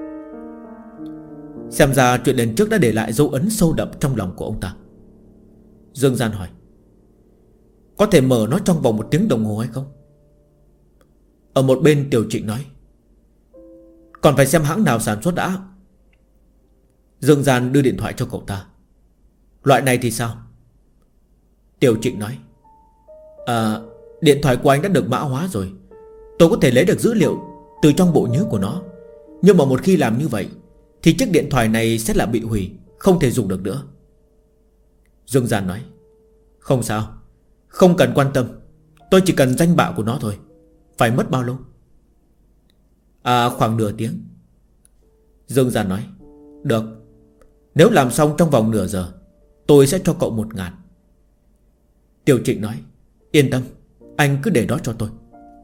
Xem ra chuyện lần trước đã để lại dấu ấn sâu đậm trong lòng của ông ta. Dương Gian hỏi. Có thể mở nó trong vòng 1 tiếng đồng hồ hay không? Ở một bên Tiểu Trịnh nói. Còn phải xem hãng nào sản xuất đã. Dương Gian đưa điện thoại cho cậu ta. Loại này thì sao? Tiểu Trịnh nói. Điện thoại của anh đã được mã hóa rồi. Tôi có thể lấy được dữ liệu từ trong bộ nhớ của nó. Nhưng mà một khi làm như vậy thì chiếc điện thoại này sẽ là bị hủy, không thể dùng được nữa. Dương Gian nói. Không sao, không cần quan tâm. Tôi chỉ cần danh bạ của nó thôi. Phải mất bao lâu? Khoảng nửa tiếng. Dương Gian nói. Được, nếu làm xong trong vòng nửa giờ, tôi sẽ cho cậu 1.000. Tiểu Trịnh nói. Yên tâm, anh cứ để đó cho tôi.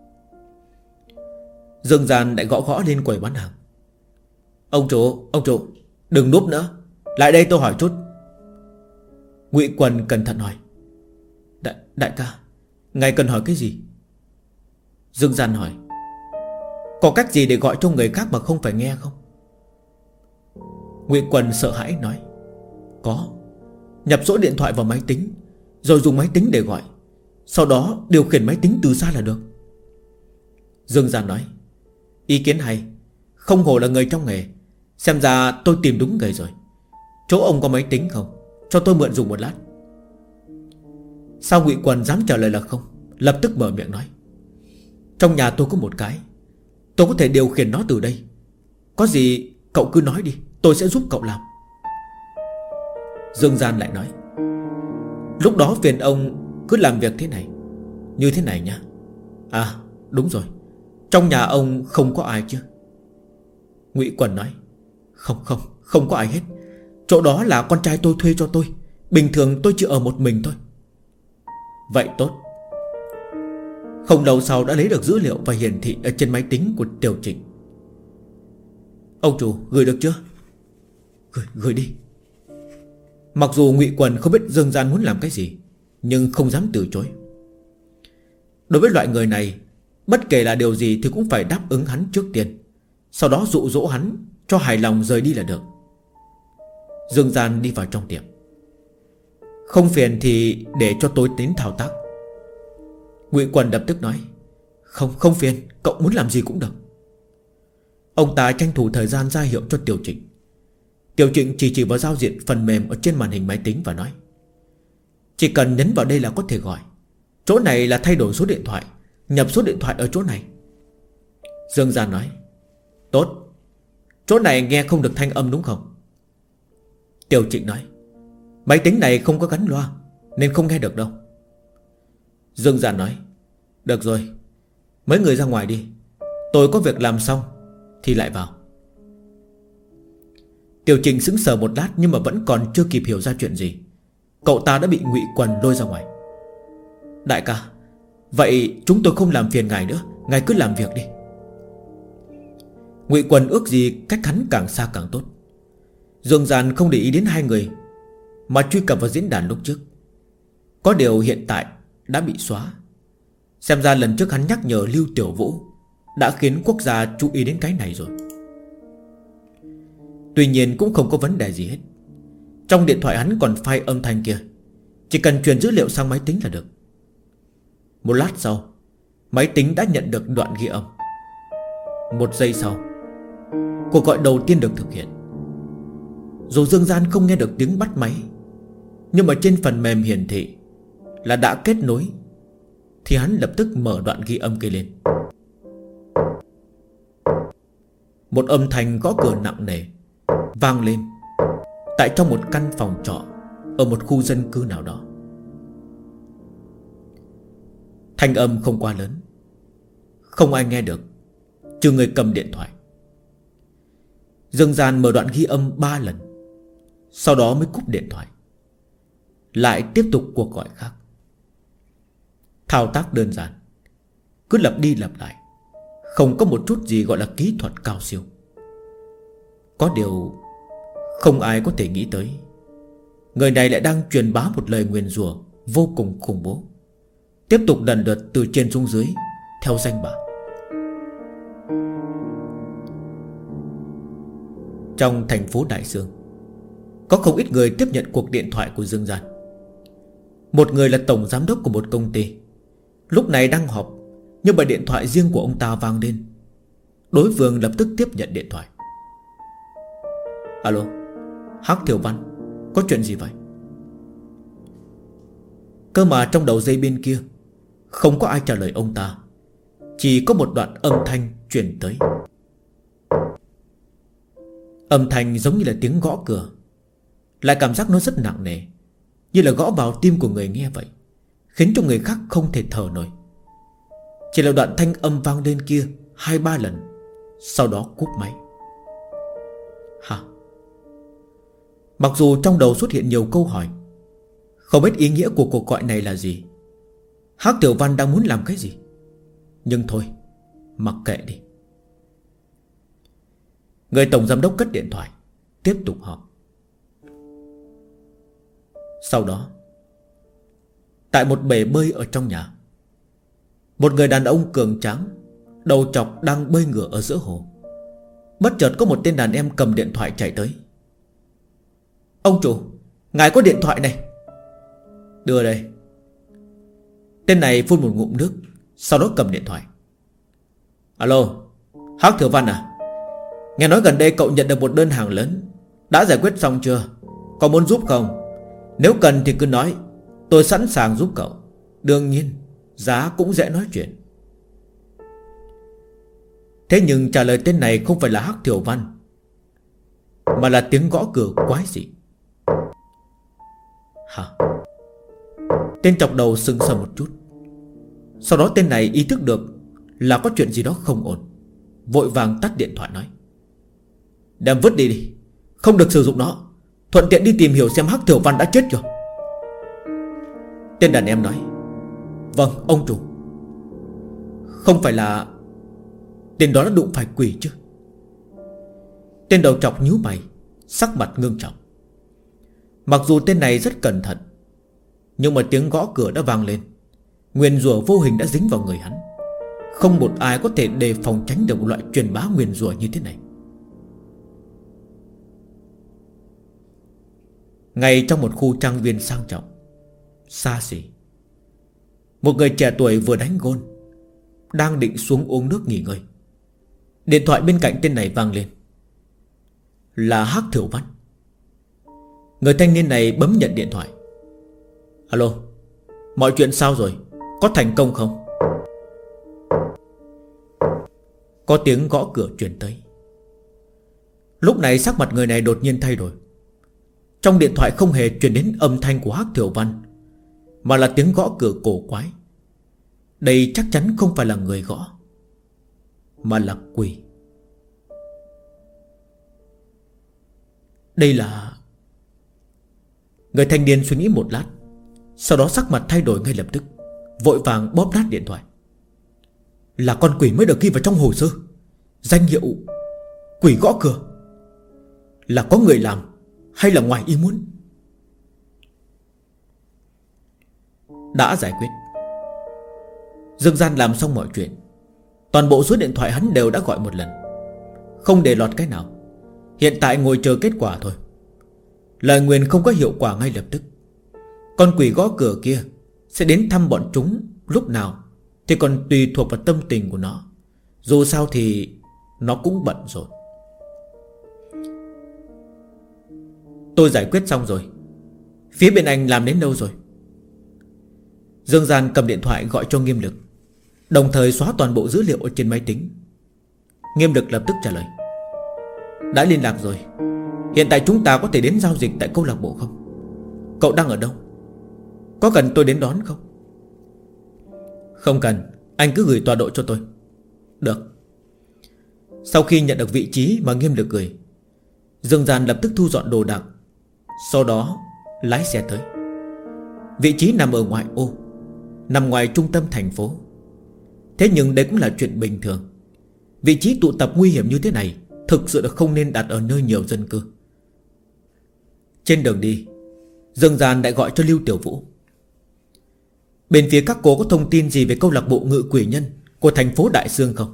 Dương Gian lại gõ lên quầy bán hàng. Ông chủ, đừng núp nữa, lại đây tôi hỏi chút. Ngụy Quần cẩn thận hỏi. Đại ca, ngài cần hỏi cái gì? Dương Gian hỏi. Có cách gì để gọi cho người khác mà không phải nghe không? Ngụy Quần sợ hãi nói. Có. Nhập số điện thoại vào máy tính, rồi dùng máy tính để gọi, sau đó điều khiển máy tính từ xa là được. Dương Gian nói. Ý kiến hay. Không hổ là người trong nghề. Xem ra tôi tìm đúng người rồi. Chỗ ông có máy tính không? Cho tôi mượn dùng một lát. Sao Ngụy Quần dám trả lời là không? Lập tức mở miệng nói. Trong nhà tôi có một cái, tôi có thể điều khiển nó từ đây. Có gì cậu cứ nói đi, tôi sẽ giúp cậu làm. Dương Gian lại nói. Lúc đó phiền ông cứ làm việc thế này, như thế này nhá. Đúng rồi, trong nhà ông không có ai chứ? Ngụy Quần nói. Không có ai hết. Chỗ đó là con trai tôi thuê cho tôi. Bình thường tôi chỉ ở một mình thôi. Vậy tốt. Không lâu sau đã lấy được dữ liệu và hiển thị ở trên máy tính của Tiểu Trịnh. Ông chủ, gửi được chưa? Gửi đi. Mặc dù Ngụy Quần không biết Dương Gian muốn làm cái gì, nhưng không dám từ chối. Đối với loại người này, bất kể là điều gì thì cũng phải đáp ứng hắn trước tiên, sau đó dụ dỗ hắn cho hài lòng rời đi là được. Dương Gian đi vào trong tiệm. Không phiền thì để cho tôi đến thao tác. Ngụy Quần lập tức nói. Không phiền, cậu muốn làm gì cũng được. Ông ta tranh thủ thời gian ra hiệu cho Tiểu Trịnh. Tiểu Trịnh chỉ vào giao diện phần mềm ở trên màn hình máy tính và nói. Chỉ cần nhấn vào đây là có thể gọi. Chỗ này là thay đổi số điện thoại, nhập số điện thoại ở chỗ này. Dương Gian nói. Tốt. Chỗ này nghe không được thanh âm đúng không? Tiểu Trịnh nói. Máy tính này không có gắn loa nên không nghe được đâu. Dương Gian nói. Được rồi, mấy người ra ngoài đi, tôi có việc làm xong thì lại vào. Tiểu Trịnh sững sờ một lát, nhưng mà vẫn còn chưa kịp hiểu ra chuyện gì. Cậu ta đã bị Ngụy Quần lôi ra ngoài. Đại ca, vậy chúng tôi không làm phiền ngài nữa, ngài cứ làm việc đi. Ngụy Quần ước gì cách hắn càng xa càng tốt. Dương Gian không để ý đến hai người, mà truy cập vào diễn đàn lúc trước. Có điều hiện tại đã bị xóa. Xem ra lần trước hắn nhắc nhở Lưu Tiểu Vũ đã khiến quốc gia chú ý đến cái này rồi. Tuy nhiên cũng không có vấn đề gì hết. Trong điện thoại hắn còn file âm thanh kia, chỉ cần truyền dữ liệu sang máy tính là được. Một lát sau, máy tính đã nhận được đoạn ghi âm. Một giây sau, cuộc gọi đầu tiên được thực hiện. Dù Dương Gian không nghe được tiếng bắt máy, nhưng mà trên phần mềm hiển thị là đã kết nối, thì hắn lập tức mở đoạn ghi âm kia lên. một âm thanh gõ cửa nặng nề vang lên tại trong một căn phòng trọ ở một khu dân cư nào đó. Thanh âm không quá lớn, không ai nghe được, trừ người cầm điện thoại. Dương Gian mở đoạn ghi âm 3 lần, sau đó mới cúp điện thoại. Lại tiếp tục cuộc gọi khác. Thao tác đơn giản, cứ lặp đi lặp lại, không có một chút gì gọi là kỹ thuật cao siêu. Có điều không ai có thể nghĩ tới người này lại đang truyền bá một lời nguyền rủa vô cùng khủng bố, tiếp tục lần lượt từ trên xuống dưới theo danh bạ. Trong thành phố Đại Dương, có không ít người tiếp nhận cuộc điện thoại của Dương Gian. Một người là tổng giám đốc của một công ty, lúc này đang họp, nhưng mà điện thoại riêng của ông ta vang lên. Đối phương lập tức tiếp nhận điện thoại. Alo, Hắc Thiểu Văn, có chuyện gì vậy? Cơ mà trong đầu dây bên kia không có ai trả lời ông ta, chỉ có một đoạn âm thanh truyền tới. Âm thanh giống như là tiếng gõ cửa, lại cảm giác nó rất nặng nề, như là gõ vào tim của người nghe vậy, khiến cho người khác không thể thở nổi. Chỉ là đoạn thanh âm vang lên kia 2-3 lần, sau đó cúp máy. Hả? Mặc dù trong đầu xuất hiện nhiều câu hỏi, không biết ý nghĩa của cuộc gọi này là gì, Hắc Tiểu Văn đang muốn làm cái gì, nhưng thôi, mặc kệ đi. Người tổng giám đốc cất điện thoại, tiếp tục họp. Sau đó, tại một bể bơi ở trong nhà, một người đàn ông cường tráng, đầu trọc đang bơi ngửa ở giữa hồ. Bất chợt có một tên đàn em cầm điện thoại chạy tới. Ông chủ, ngài có điện thoại này. Đưa đây. Tên này phun một ngụm nước, sau đó cầm điện thoại. Alo, Hắc Thiểu Văn à? Nghe nói gần đây cậu nhận được một đơn hàng lớn, đã giải quyết xong chưa? Có muốn giúp không? Nếu cần thì cứ nói, tôi sẵn sàng giúp cậu. Đương nhiên, giá cũng dễ nói chuyện. Thế nhưng trả lời tên này không phải là Hắc Thiểu Văn, mà là tiếng gõ cửa quái dị. Hả? Tên chọc đầu sững sờ một chút. Sau đó tên này ý thức được là có chuyện gì đó không ổn, vội vàng tắt điện thoại nói: đem vứt đi đi, không được sử dụng nó, thuận tiện đi tìm hiểu xem Hắc Thiểu Văn đã chết chưa. Tên đàn em nói: vâng ông chủ. Không phải là tên đó đã đụng phải quỷ chứ? Tên đầu trọc nhíu mày, sắc mặt ngưng trọng. Mặc dù tên này rất cẩn thận, nhưng mà tiếng gõ cửa đã vang lên, nguyền rủa vô hình đã dính vào người hắn. Không một ai có thể đề phòng tránh được một loại truyền bá nguyền rủa như thế này. Ngay trong một khu trang viên sang trọng, xa xỉ, một người trẻ tuổi vừa đánh gôn, đang định xuống uống nước nghỉ ngơi. Điện thoại bên cạnh tên này vang lên. Là Hắc Thiểu Văn. Người thanh niên này bấm nhận điện thoại. Alo, mọi chuyện sao rồi? Có thành công không? Có tiếng gõ cửa truyền tới. Lúc này sắc mặt người này đột nhiên thay đổi. Trong điện thoại không hề truyền đến âm thanh của Hắc Thiểu Văn, mà là tiếng gõ cửa cổ quái. Đây chắc chắn không phải là người gõ, mà là quỷ. Đây là... Người thanh niên suy nghĩ một lát, sau đó sắc mặt thay đổi ngay lập tức, vội vàng bóp nát điện thoại. Là con quỷ mới được ghi vào trong hồ sơ, danh hiệu quỷ gõ cửa. Là có người làm hay là ngoài ý muốn? Đã giải quyết. Dương Gian làm xong mọi chuyện, toàn bộ số điện thoại hắn đều đã gọi một lần, không để lọt cái nào. Hiện tại ngồi chờ kết quả thôi. Lời nguyền không có hiệu quả ngay lập tức. Con quỷ gõ cửa kia sẽ đến thăm bọn chúng lúc nào thì còn tùy thuộc vào tâm tình của nó. Dù sao thì nó cũng bận rồi. Tôi giải quyết xong rồi. Phía bên anh làm đến đâu rồi? Dương Gian cầm điện thoại gọi cho Nghiêm Lực, đồng thời xóa toàn bộ dữ liệu ở trên máy tính. Nghiêm Lực lập tức trả lời. Đã liên lạc rồi. Hiện tại chúng ta có thể đến giao dịch tại câu lạc bộ không? Cậu đang ở đâu? Có cần tôi đến đón không? Không cần, anh cứ gửi tọa độ cho tôi. Được. Sau khi nhận được vị trí mà Nghiêm Lực gửi, Dương Gian lập tức thu dọn đồ đạc, sau đó lái xe tới. Vị trí nằm ở ngoại ô, nằm ngoài trung tâm thành phố. Thế nhưng đây cũng là chuyện bình thường. Vị trí tụ tập nguy hiểm như thế này thực sự là không nên đặt ở nơi nhiều dân cư. Trên đường đi, Dương Gian đã gọi cho Lưu Tiểu Vũ. Bên phía các cô có thông tin gì về câu lạc bộ ngự quỷ nhân của thành phố Đại Sương không?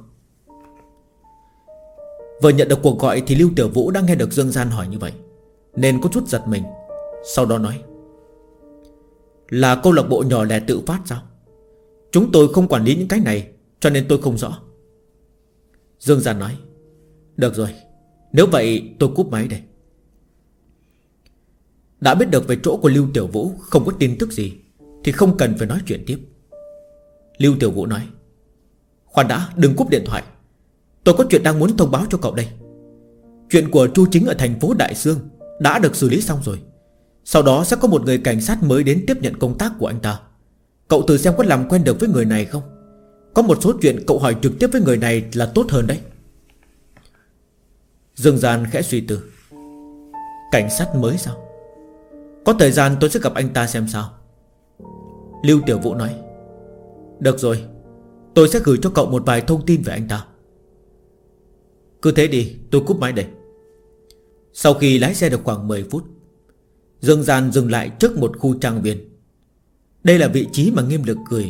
Vừa nhận được cuộc gọi thì Lưu Tiểu Vũ đã nghe được Dương Gian hỏi như vậy, nên có chút giật mình. Sau đó nói: là câu lạc bộ nhỏ lẻ tự phát sao? Chúng tôi không quản lý những cái này, cho nên tôi không rõ. Dương Gian nói: được rồi, nếu vậy tôi cúp máy đây. Đã biết được về chỗ của Lưu Tiểu Vũ không có tin tức gì thì không cần phải nói chuyện tiếp. Lưu Tiểu Vũ nói: khoan đã, đừng cúp điện thoại. Tôi có chuyện đang muốn thông báo cho cậu đây. Chuyện của Chu Chính ở thành phố Đại Sương đã được xử lý xong rồi. Sau đó sẽ có một người cảnh sát mới đến tiếp nhận công tác của anh ta. Cậu thử xem có làm quen được với người này không. Có một số chuyện cậu hỏi trực tiếp với người này là tốt hơn đấy. Dương Gian khẽ suy tư. Cảnh sát mới sao? Có thời gian tôi sẽ gặp anh ta xem sao. Lưu Tiểu Vũ nói: được rồi, tôi sẽ gửi cho cậu một vài thông tin về anh ta. Cứ thế đi, tôi cúp máy đây. Sau khi lái xe được khoảng 10 phút, Dương Gian dừng lại trước một khu trang viên. Đây là vị trí mà Nghiêm Lực gửi.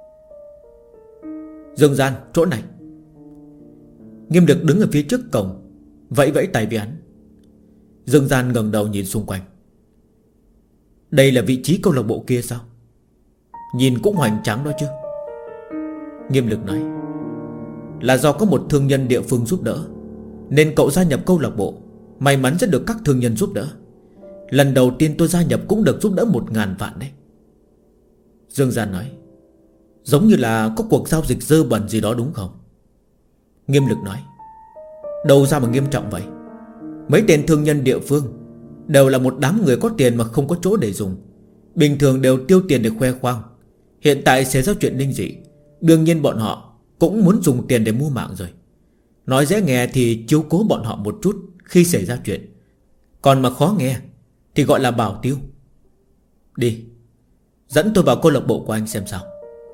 Dương Gian, chỗ này. Nghiêm Lực đứng ở phía trước cổng, vẫy vẫy tay với hắn. Dương Gian ngẩng đầu nhìn xung quanh. Đây là vị trí câu lạc bộ kia sao? Nhìn cũng hoành tráng đó chứ. Nghiêm Lực nói: là do có một thương nhân địa phương giúp đỡ, nên cậu gia nhập câu lạc bộ. May mắn rất được các thương nhân giúp đỡ. Lần đầu tiên tôi gia nhập cũng được giúp đỡ 1.000 vạn đấy. Dương Gian nói: giống như là có cuộc giao dịch dơ bẩn gì đó đúng không? Nghiêm Lực nói: đâu ra mà nghiêm trọng vậy. Mấy tên thương nhân địa phương đều là một đám người có tiền mà không có chỗ để dùng. Bình thường đều tiêu tiền để khoe khoang. Hiện tại xảy ra chuyện linh dị, đương nhiên bọn họ cũng muốn dùng tiền để mua mạng rồi. Nói dễ nghe thì chiếu cố bọn họ một chút khi xảy ra chuyện, còn mà khó nghe thì gọi là bảo tiêu. Đi, dẫn tôi vào câu lạc bộ của anh xem sao.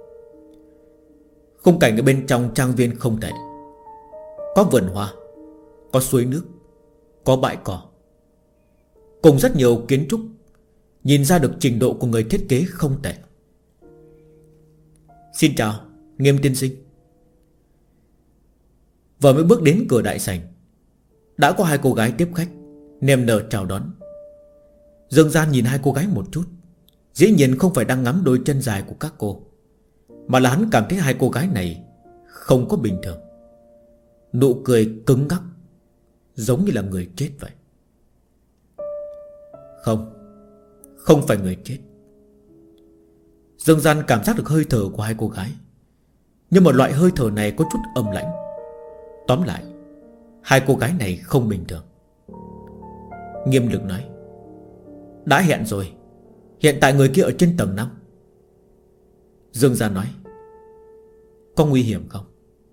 Khung cảnh ở bên trong trang viên không tệ. Có vườn hoa, có suối nước, có bãi cỏ, cùng rất nhiều kiến trúc. Nhìn ra được trình độ của người thiết kế không tệ. Xin chào, Nghiêm tiên sinh. Vừa mới bước đến cửa đại sảnh, đã có hai cô gái tiếp khách, niềm nở chào đón. Dương Gian nhìn hai cô gái một chút. Dĩ nhiên không phải đang ngắm đôi chân dài của các cô, mà là hắn cảm thấy hai cô gái này không có bình thường. Nụ cười cứng ngắc, giống như là người chết vậy. Không phải người chết. Dương Gian cảm giác được hơi thở của hai cô gái, nhưng một loại hơi thở này có chút âm lãnh. Tóm lại, hai cô gái này không bình thường. Nghiêm Lực nói: đã hẹn rồi. Hiện tại người kia ở trên tầng 5. Dương Gian nói: có nguy hiểm không?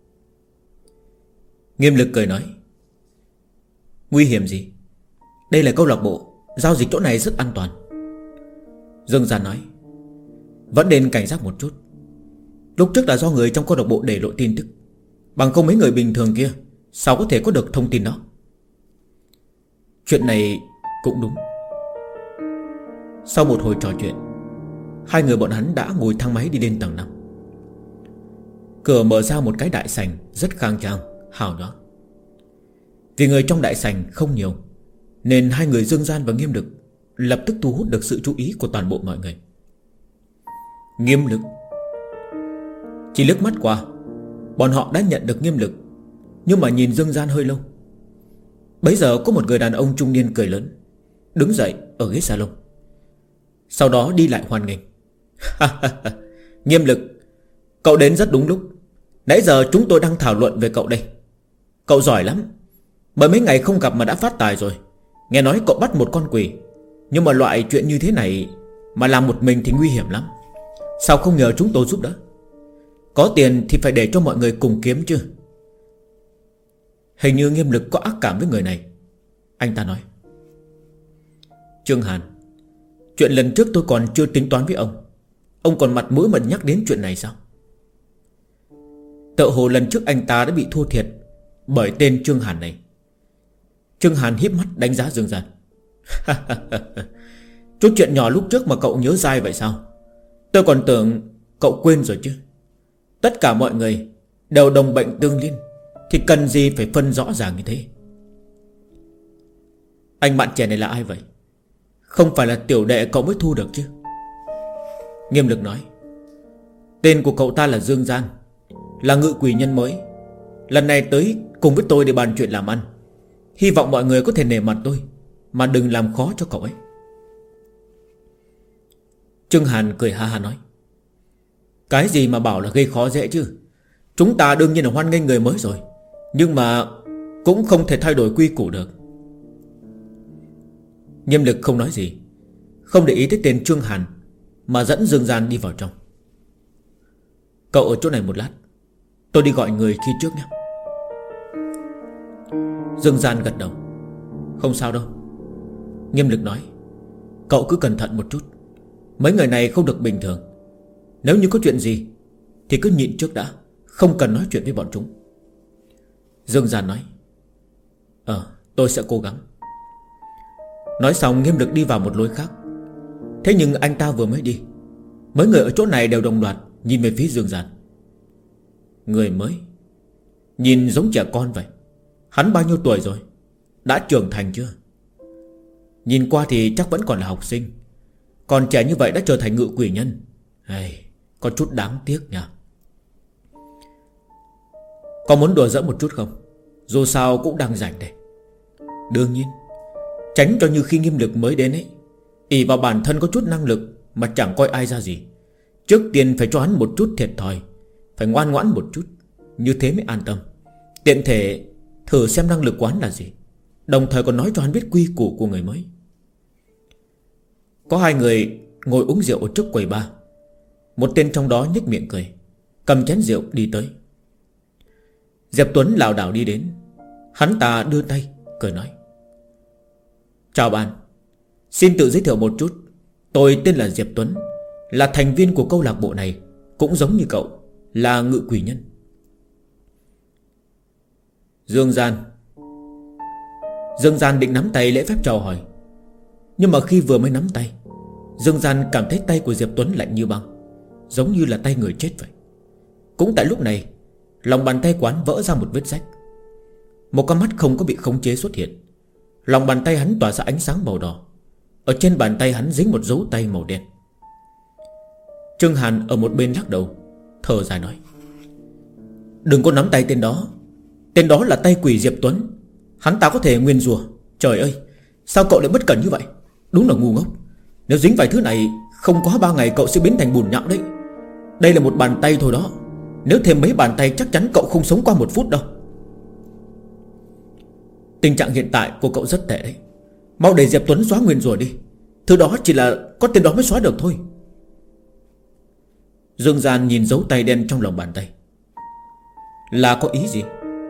Nghiêm Lực cười nói: nguy hiểm gì? Đây là câu lạc bộ, giao dịch chỗ này rất an toàn. Dương Gian nói: vẫn nên cảnh giác một chút. Lúc trước là do người trong câu lạc bộ để lộ tin tức, bằng không mấy người bình thường kia sao có thể có được thông tin đó. Chuyện này cũng đúng. Sau một hồi trò chuyện, hai người bọn hắn đã ngồi thang máy đi lên tầng 5. Cửa mở ra một cái đại sảnh rất khang trang, hào nhoáng. Vì người trong đại sảnh không nhiều, nên hai người Dương Gian và Nghiêm Lực lập tức thu hút được sự chú ý của toàn bộ mọi người. Nghiêm Lực. Chỉ liếc mắt qua, bọn họ đã nhận được Nghiêm Lực, nhưng mà nhìn Dương Gian hơi lâu. Bấy giờ có một người đàn ông trung niên cười lớn, đứng dậy ở ghế salon. Sau đó đi lại hoan nghênh. Nghiêm Lực, cậu đến rất đúng lúc. Nãy giờ chúng tôi đang thảo luận về cậu đây. Cậu giỏi lắm. Bởi mấy ngày không gặp mà đã phát tài rồi. Nghe nói cậu bắt một con quỷ, nhưng mà loại chuyện như thế này mà làm một mình thì nguy hiểm lắm. Sao không nhờ chúng tôi giúp đỡ? Có tiền thì phải để cho mọi người cùng kiếm chứ. Hình như Nghiêm Lực có ác cảm với người này, anh ta nói. Trương Hàn, chuyện lần trước tôi còn chưa tính toán với ông. Ông còn mặt mũi mà nhắc đến chuyện này sao? Tự hồ lần trước anh ta đã bị thua thiệt bởi tên Trương Hàn này. Trương Hàn híp mắt đánh giá Dương Gian. Chút chuyện nhỏ lúc trước mà cậu nhớ dai vậy sao? Tôi còn tưởng cậu quên rồi chứ. Tất cả mọi người đều đồng bệnh tương liên, thì cần gì phải phân rõ ràng như thế? Anh bạn trẻ này là ai vậy? Không phải là tiểu đệ cậu mới thu được chứ? Nghiêm Lực nói. Tên của cậu ta là Dương Gian, là ngự quỷ nhân mới. Lần này tới cùng với tôi để bàn chuyện làm ăn. Hy vọng mọi người có thể nể mặt tôi, mà đừng làm khó cho cậu ấy. Trương Hàn cười ha ha nói. Cái gì mà bảo là gây khó dễ chứ? Chúng ta đương nhiên là hoan nghênh người mới rồi, nhưng mà cũng không thể thay đổi quy củ được. Nghiêm Lực không nói gì, không để ý tới tên Trương Hàn, mà dẫn Dương Gian đi vào trong. Cậu ở chỗ này một lát, tôi đi gọi người khi trước nhé. Dương Gian gật đầu. Không sao đâu. Nghiêm Lực nói. Cậu cứ cẩn thận một chút. Mấy người này không được bình thường. Nếu như có chuyện gì thì cứ nhịn trước đã, không cần nói chuyện với bọn chúng. Dương Gian nói. Tôi sẽ cố gắng. Nói xong Nghiêm Lực đi vào một lối khác. Thế nhưng anh ta vừa mới đi, mấy người ở chỗ này đều đồng loạt nhìn về phía Dương Gian. Người mới nhìn giống trẻ con vậy. Hắn bao nhiêu tuổi rồi? Đã trưởng thành chưa? Nhìn qua thì chắc vẫn còn là học sinh. Còn trẻ như vậy đã trở thành ngự quỷ nhân. Có chút đáng tiếc nha. Có muốn đùa giỡn một chút không? Dù sao cũng đang rảnh đây. Đương nhiên. Tránh cho như khi Nghiêm Lực mới đến ấy, ỷ vào bản thân có chút năng lực mà chẳng coi ai ra gì. Trước tiên phải cho hắn một chút thiệt thòi, phải ngoan ngoãn một chút, như thế mới an tâm. Tiện thể thử xem năng lực của hắn là gì, đồng thời còn nói cho hắn biết quy củ của người mới. Có hai người ngồi uống rượu ở trước quầy bar. Một tên trong đó nhếch miệng cười, cầm chén rượu đi tới. Diệp Tuấn lảo đảo đi đến. Hắn ta đưa tay cười nói. Chào bạn, xin tự giới thiệu một chút. Tôi tên là Diệp Tuấn, là thành viên của câu lạc bộ này, cũng giống như cậu, là ngự quỷ nhân. Dương Gian định nắm tay lễ phép chào hỏi, nhưng mà khi vừa mới nắm tay, Dương Gian cảm thấy tay của Diệp Tuấn lạnh như băng, giống như là tay người chết vậy. Cũng tại lúc này, lòng bàn tay quán vỡ ra một vết rách. Một con mắt không có bị khống chế xuất hiện. Lòng bàn tay hắn tỏa ra ánh sáng màu đỏ. Ở trên bàn tay hắn dính một dấu tay màu đen. Trương Hàn ở một bên lắc đầu, thở dài nói. Đừng có nắm tay tên đó. Tên đó là tay quỷ Diệp Tuấn. Hắn ta có thể nguyên rủa. Trời ơi, sao cậu lại bất cẩn như vậy? Đúng là ngu ngốc. Nếu dính vài thứ này, không có 3 ngày cậu sẽ biến thành bùn nhão đấy. Đây là một bàn tay thôi đó. Nếu thêm mấy bàn tay chắc chắn cậu không sống qua 1 phút đâu. Tình trạng hiện tại của cậu rất tệ đấy. Mau để Diệp Tuấn xóa nguyên rủa đi. Thứ đó chỉ là có tên đó mới xóa được thôi. Dương Gian nhìn dấu tay đen trong lòng bàn tay. Là có ý gì?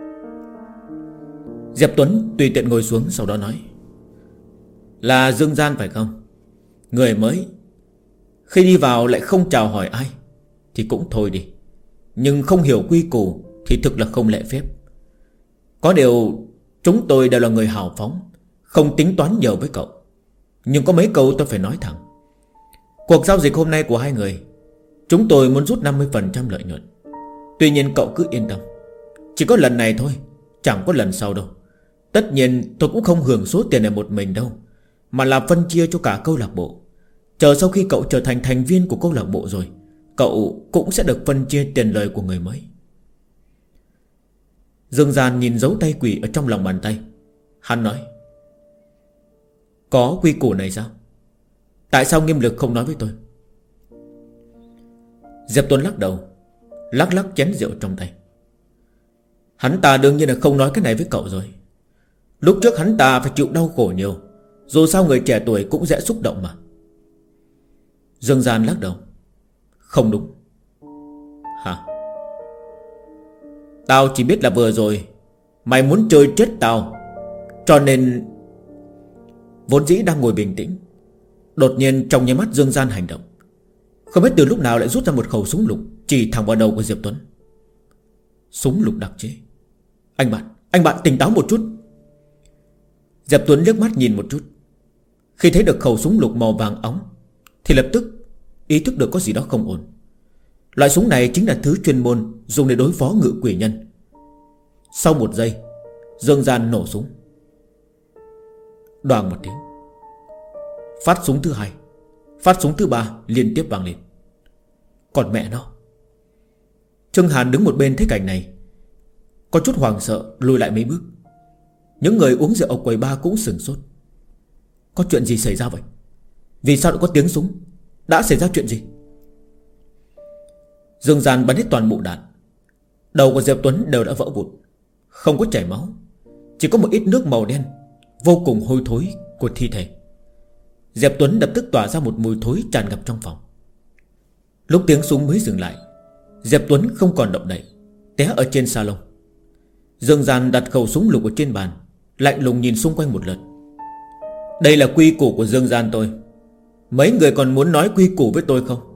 Diệp Tuấn tùy tiện ngồi xuống, sau đó nói. Là Dương Gian phải không? Người mới, khi đi vào lại không chào hỏi ai thì cũng thôi đi, nhưng không hiểu quy củ thì thực là không lễ phép. Có điều chúng tôi đều là người hào phóng, không tính toán nhiều với cậu. Nhưng có mấy câu tôi phải nói thẳng. Cuộc giao dịch hôm nay của hai người, chúng tôi muốn rút 50% lợi nhuận. Tuy nhiên cậu cứ yên tâm, chỉ có lần này thôi, chẳng có lần sau đâu. Tất nhiên tôi cũng không hưởng số tiền này một mình đâu, mà là phân chia cho cả câu lạc bộ. Chờ sau khi cậu trở thành thành viên của câu lạc bộ rồi, cậu cũng sẽ được phân chia tiền lời của người mới. Dương Gian nhìn dấu tay quỷ ở trong lòng bàn tay. Hắn nói. Có quy củ này sao? Tại sao Nghiêm Lực không nói với tôi? Diệp Tuấn lắc đầu, lắc chén rượu trong tay. Hắn ta đương nhiên là không nói cái này với cậu rồi. Lúc trước hắn ta phải chịu đau khổ nhiều, dù sao người trẻ tuổi cũng dễ xúc động mà. Dương Gian lắc đầu. Không đúng. Hả? Tao chỉ biết là vừa rồi mày muốn chơi chết tao, cho nên... Vốn dĩ đang ngồi bình tĩnh, đột nhiên trong nháy mắt Dương Gian hành động. Không biết từ lúc nào lại rút ra một khẩu súng lục, chỉ thẳng vào đầu của Diệp Tuấn. Súng lục đặc chế. Anh bạn tỉnh táo một chút. Diệp Tuấn liếc mắt nhìn một chút. Khi thấy được khẩu súng lục màu vàng óng thì lập tức ý thức được có gì đó không ổn. Loại súng này chính là thứ chuyên môn dùng để đối phó ngự quỷ nhân. Sau một giây, Dương Gian nổ súng. Đoàng một tiếng. Phát súng thứ hai, phát súng thứ ba liên tiếp vang lên. Còn mẹ nó. Trương Hàn đứng một bên thấy cảnh này, có chút hoảng sợ lùi lại mấy bước. Những người uống rượu ở quầy bar cũng sửng sốt. Có chuyện gì xảy ra vậy? Vì sao lại có tiếng súng? Đã xảy ra chuyện gì? Dương Gian bắn hết toàn bộ đạn. Đầu của Diệp Tuấn đều đã vỡ vụn, không có chảy máu, chỉ có một ít nước màu đen vô cùng hôi thối của thi thể. Diệp Tuấn lập tức tỏa ra một mùi thối tràn ngập trong phòng. Lúc tiếng súng mới dừng lại, Diệp Tuấn không còn động đậy, té ở trên salon. Dương Gian đặt khẩu súng lục ở trên bàn, lạnh lùng nhìn xung quanh một lượt. Đây là quy củ của Dương Gian tôi. Mấy người còn muốn nói quy củ với tôi không?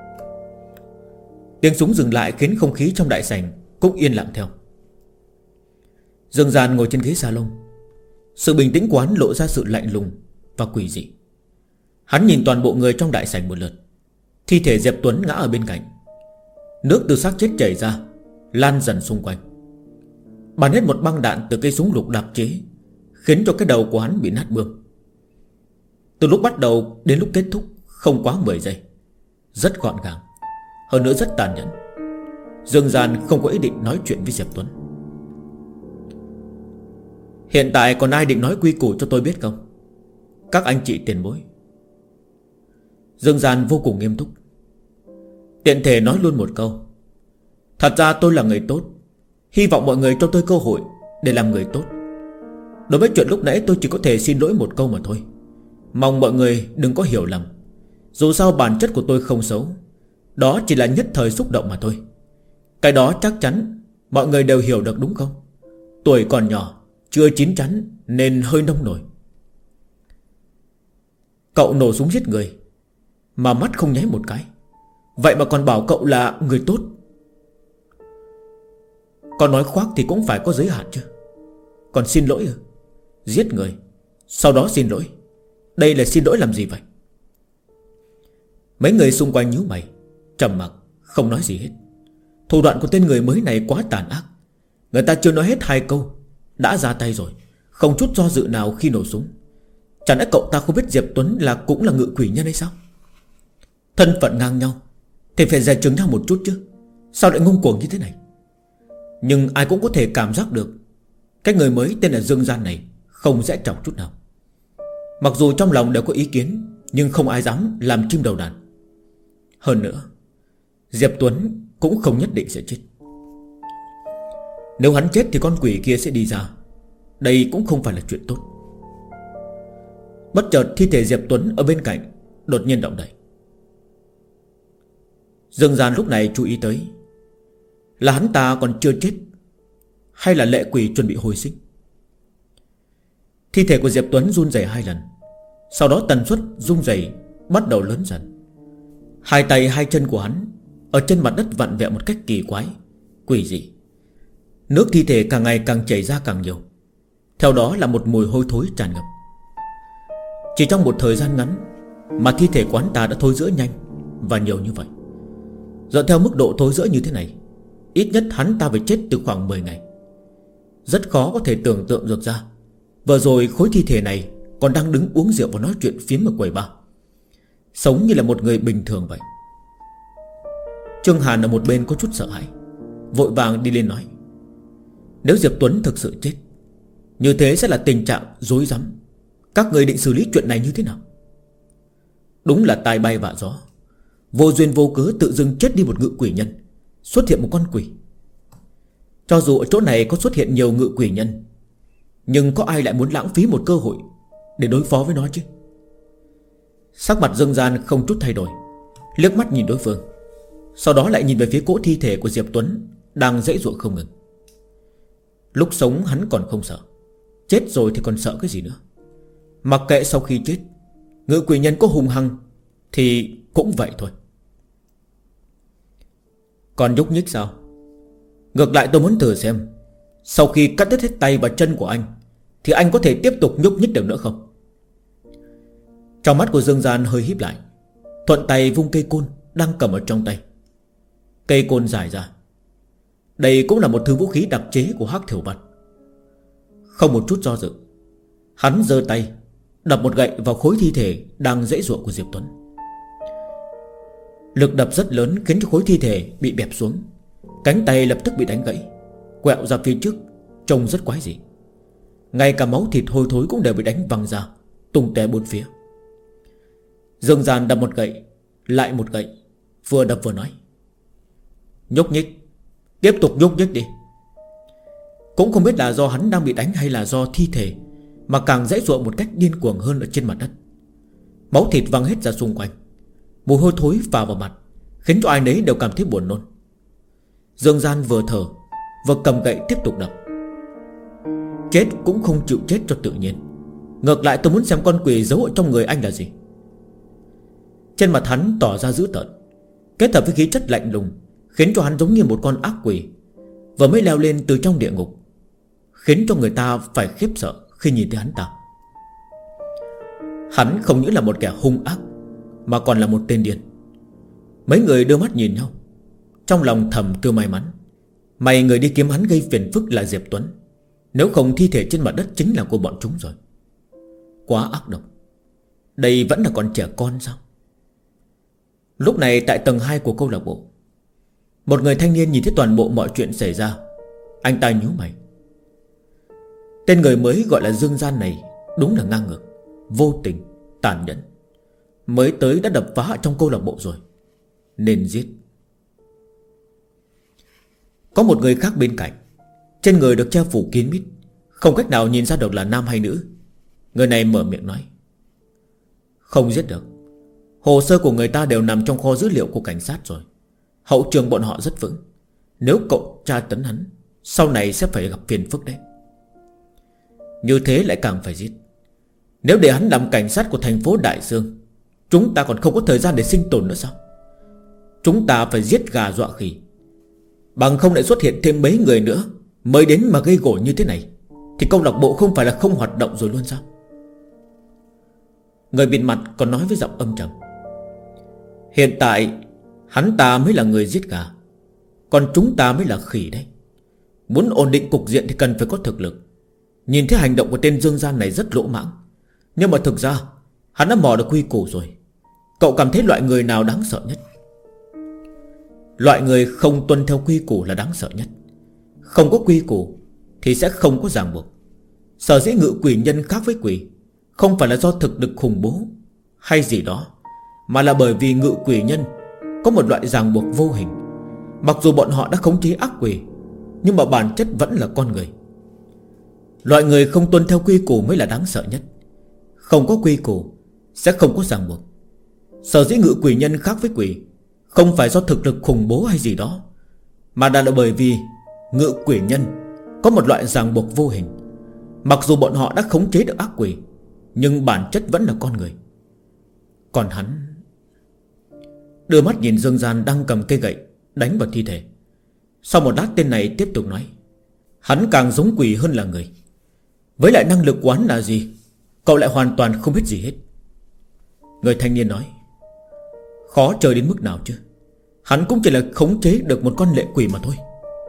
Tiếng súng dừng lại khiến không khí trong đại sảnh cũng yên lặng theo. Dương Gian ngồi trên ghế salon. Sự bình tĩnh của hắn lộ ra sự lạnh lùng và quỷ dị. Hắn nhìn toàn bộ người trong đại sảnh một lượt. Thi thể Diệp Tuấn ngã ở bên cạnh. Nước từ xác chết chảy ra, lan dần xung quanh. Bắn hết một băng đạn từ cây súng lục đặc chế, khiến cho cái đầu của hắn bị nát bươm. Từ lúc bắt đầu đến lúc kết thúc không quá 10 giây. Rất gọn gàng, hơn nữa rất tàn nhẫn. Dương Gian không có ý định nói chuyện với Diệp Tuấn. Hiện tại còn ai định nói quy củ cho tôi biết không? Các anh chị tiền bối. Dương Gian vô cùng nghiêm túc. Tiện thể nói luôn một câu. Thật ra tôi là người tốt, hy vọng mọi người cho tôi cơ hội để làm người tốt. Đối với chuyện lúc nãy tôi chỉ có thể xin lỗi một câu mà thôi. Mong mọi người đừng có hiểu lầm. Dù sao bản chất của tôi không xấu, đó chỉ là nhất thời xúc động mà thôi. Cái đó chắc chắn mọi người đều hiểu được đúng không? Tuổi còn nhỏ, chưa chín chắn nên hơi nông nổi. Cậu nổ súng giết người mà mắt không nháy một cái, vậy mà còn bảo cậu là người tốt. Còn nói khoác thì cũng phải có giới hạn chứ. Còn xin lỗi à? Giết người sau đó xin lỗi, đây là xin lỗi làm gì vậy? Mấy người xung quanh nhíu mày, trầm mặc không nói gì hết. Thủ đoạn của tên người mới này quá tàn ác. Người ta chưa nói hết 2 câu đã ra tay rồi, không chút do dự nào khi nổ súng. Chẳng lẽ cậu ta không biết Diệp Tuấn cũng là ngự quỷ nhân hay sao? Thân phận ngang nhau thì phải dè chừng nhau một chút chứ. Sao lại ngông cuồng như thế này? Nhưng ai cũng có thể cảm giác được cái người mới tên là Dương Gian này không dễ trọng chút nào. Mặc dù trong lòng đều có ý kiến, nhưng không ai dám làm chim đầu đàn. Hơn nữa, Diệp Tuấn cũng không nhất định sẽ chết. Nếu hắn chết thì con quỷ kia sẽ đi ra. Đây cũng không phải là chuyện tốt. Bất chợt thi thể Diệp Tuấn ở bên cạnh đột nhiên động đậy. Dương Gian lúc này chú ý tới là hắn ta còn chưa chết, hay là lệ quỷ chuẩn bị hồi sinh. Thi thể của Diệp Tuấn run rẩy 2 lần, sau đó tần suất rung rẩy bắt đầu lớn dần. 2 tay 2 chân của hắn ở trên mặt đất vặn vẹo một cách kỳ quái, quỷ dị. Nước thi thể càng ngày càng chảy ra càng nhiều, theo đó là một mùi hôi thối tràn ngập. Chỉ trong một thời gian ngắn mà thi thể của hắn ta đã thối rữa nhanh và nhiều như vậy. Dựa theo mức độ thối rữa như thế này, ít nhất hắn ta phải chết từ khoảng 10 ngày. Rất khó có thể tưởng tượng được ra, vừa rồi khối thi thể này còn đang đứng uống rượu và nói chuyện phiếm ở quầy bar, sống như là một người bình thường vậy. Trương Hàn ở một bên có chút sợ hãi, vội vàng đi lên nói: nếu Diệp Tuấn thực sự chết, như thế sẽ là tình trạng rối rắm. Các người định xử lý chuyện này như thế nào? Đúng là tai bay vạ gió, vô duyên vô cớ tự dưng chết đi một ngự quỷ nhân, xuất hiện một con quỷ. Cho dù ở chỗ này có xuất hiện nhiều ngự quỷ nhân, Nhưng có ai lại muốn lãng phí một cơ hội để đối phó với nó chứ? Sắc mặt Dương Gian không chút thay đổi, liếc mắt nhìn đối phương, sau đó lại nhìn về phía cỗ thi thể của Diệp Tuấn đang giãy giụa không ngừng. Lúc sống hắn còn không sợ, chết rồi thì còn sợ cái gì nữa. Mặc kệ sau khi chết Ngự quỷ nhân có hung hăng thì cũng vậy thôi. Còn nhúc nhích sao? Ngược lại tôi muốn thử xem, sau khi cắt đứt hết tay và chân của anh thì anh có thể tiếp tục nhúc nhích được nữa không? Trong mắt của Dương Gian hơi híp lại, thuận tay vung cây côn đang cầm ở trong tay. Cây côn dài ra. Đây cũng là một thứ vũ khí đặc chế của Hắc Thiểu Văn. Không một chút do dự, hắn giơ tay đập một gậy vào khối thi thể đang giãy giụa của Diệp Tuấn. Lực đập rất lớn khiến cho khối thi thể bị bẹp xuống, cánh tay lập tức bị đánh gãy, quẹo ra phía trước, trông rất quái dị. Ngay cả máu thịt hôi thối cũng đều bị đánh văng ra, tung tóe bốn phía. Dương Gian đập một gậy, lại một gậy, vừa đập vừa nói: nhúc nhích, tiếp tục nhúc nhích đi. Cũng không biết là do hắn đang bị đánh hay là do thi thể mà càng giãy giụa một cách điên cuồng hơn ở trên mặt đất. Máu thịt văng hết ra xung quanh, mùi hôi thối phả vào mặt, khiến cho ai nấy đều cảm thấy buồn nôn. Dương Gian vừa thở vừa cầm gậy tiếp tục đập. Chết cũng không chịu chết cho tự nhiên. Ngược lại tôi muốn xem con quỷ giấu ở trong người anh là gì. Trên mặt hắn tỏ ra dữ tợn, kết hợp với khí chất lạnh lùng, khiến cho hắn giống như một con ác quỷ vừa mới leo lên từ trong địa ngục, khiến cho người ta phải khiếp sợ khi nhìn thấy hắn ta. Hắn không những là một kẻ hung ác mà còn là một tên điên. Mấy người đưa mắt nhìn nhau, trong lòng thầm kêu may mắn. May người đi kiếm hắn gây phiền phức là Diệp Tuấn, nếu không thi thể trên mặt đất chính là của bọn chúng rồi. Quá ác độc. Đây vẫn là còn trẻ con sao? Lúc này tại tầng 2 của câu lạc bộ, một người thanh niên nhìn thấy toàn bộ mọi chuyện xảy ra. Anh ta nhíu mày. Tên người mới gọi là Dương Gian này đúng là ngang ngược, vô tình, tàn nhẫn. Mới tới đã đập phá ở trong câu lạc bộ rồi, nên giết. Có một người khác bên cạnh, trên người được che phủ kín mít, không cách nào nhìn ra được là nam hay nữ. Người này mở miệng nói: không giết được. Hồ sơ của người ta đều nằm trong kho dữ liệu của cảnh sát rồi. Hậu trường bọn họ rất vững. Nếu cậu tra tấn hắn, sau này sẽ phải gặp phiền phức đấy. Như thế lại càng phải giết. Nếu để hắn làm cảnh sát của thành phố Đại Dương, chúng ta còn không có thời gian để sinh tồn nữa sao? Chúng ta phải giết gà dọa khỉ, bằng không lại xuất hiện thêm mấy người nữa mới đến mà gây gổ như thế này, thì câu lạc bộ không phải là không hoạt động rồi luôn sao? Người bịt mặt còn nói với giọng âm trầm: hiện tại hắn ta mới là người giết gà, còn chúng ta mới là khỉ đấy. Muốn ổn định cục diện thì cần phải có thực lực. Nhìn thấy hành động của tên Dương Gian này rất lỗ mãng, nhưng mà thực ra hắn đã mò được quy củ rồi. Cậu cảm thấy loại người nào đáng sợ nhất? Loại người không tuân theo quy củ là đáng sợ nhất. Không có quy củ thì sẽ không có ràng buộc. Sở dĩ ngự quỷ nhân khác với quỷ, không phải là do thực lực khủng bố hay gì đó, mà là bởi vì ngự quỷ nhân có một loại ràng buộc vô hình. Mặc dù bọn họ đã khống chế ác quỷ, nhưng mà bản chất vẫn là con người. Loại người không tuân theo quy củ mới là đáng sợ nhất. Không có quy củ sẽ không có ràng buộc. Sở dĩ ngự quỷ nhân khác với quỷ, không phải do thực lực khủng bố hay gì đó, mà là bởi vì ngự quỷ nhân có một loại ràng buộc vô hình. Mặc dù bọn họ đã khống chế được ác quỷ, nhưng bản chất vẫn là con người. Còn hắn đưa mắt nhìn Dương Gian đang cầm cây gậy đánh vào thi thể. Sau một lát tên này tiếp tục nói: hắn càng giống quỷ hơn là người. Với lại năng lực quán là gì, cậu lại hoàn toàn không biết gì hết. Người thanh niên nói: khó chơi đến mức nào chứ, hắn cũng chỉ là khống chế được một con lệ quỷ mà thôi.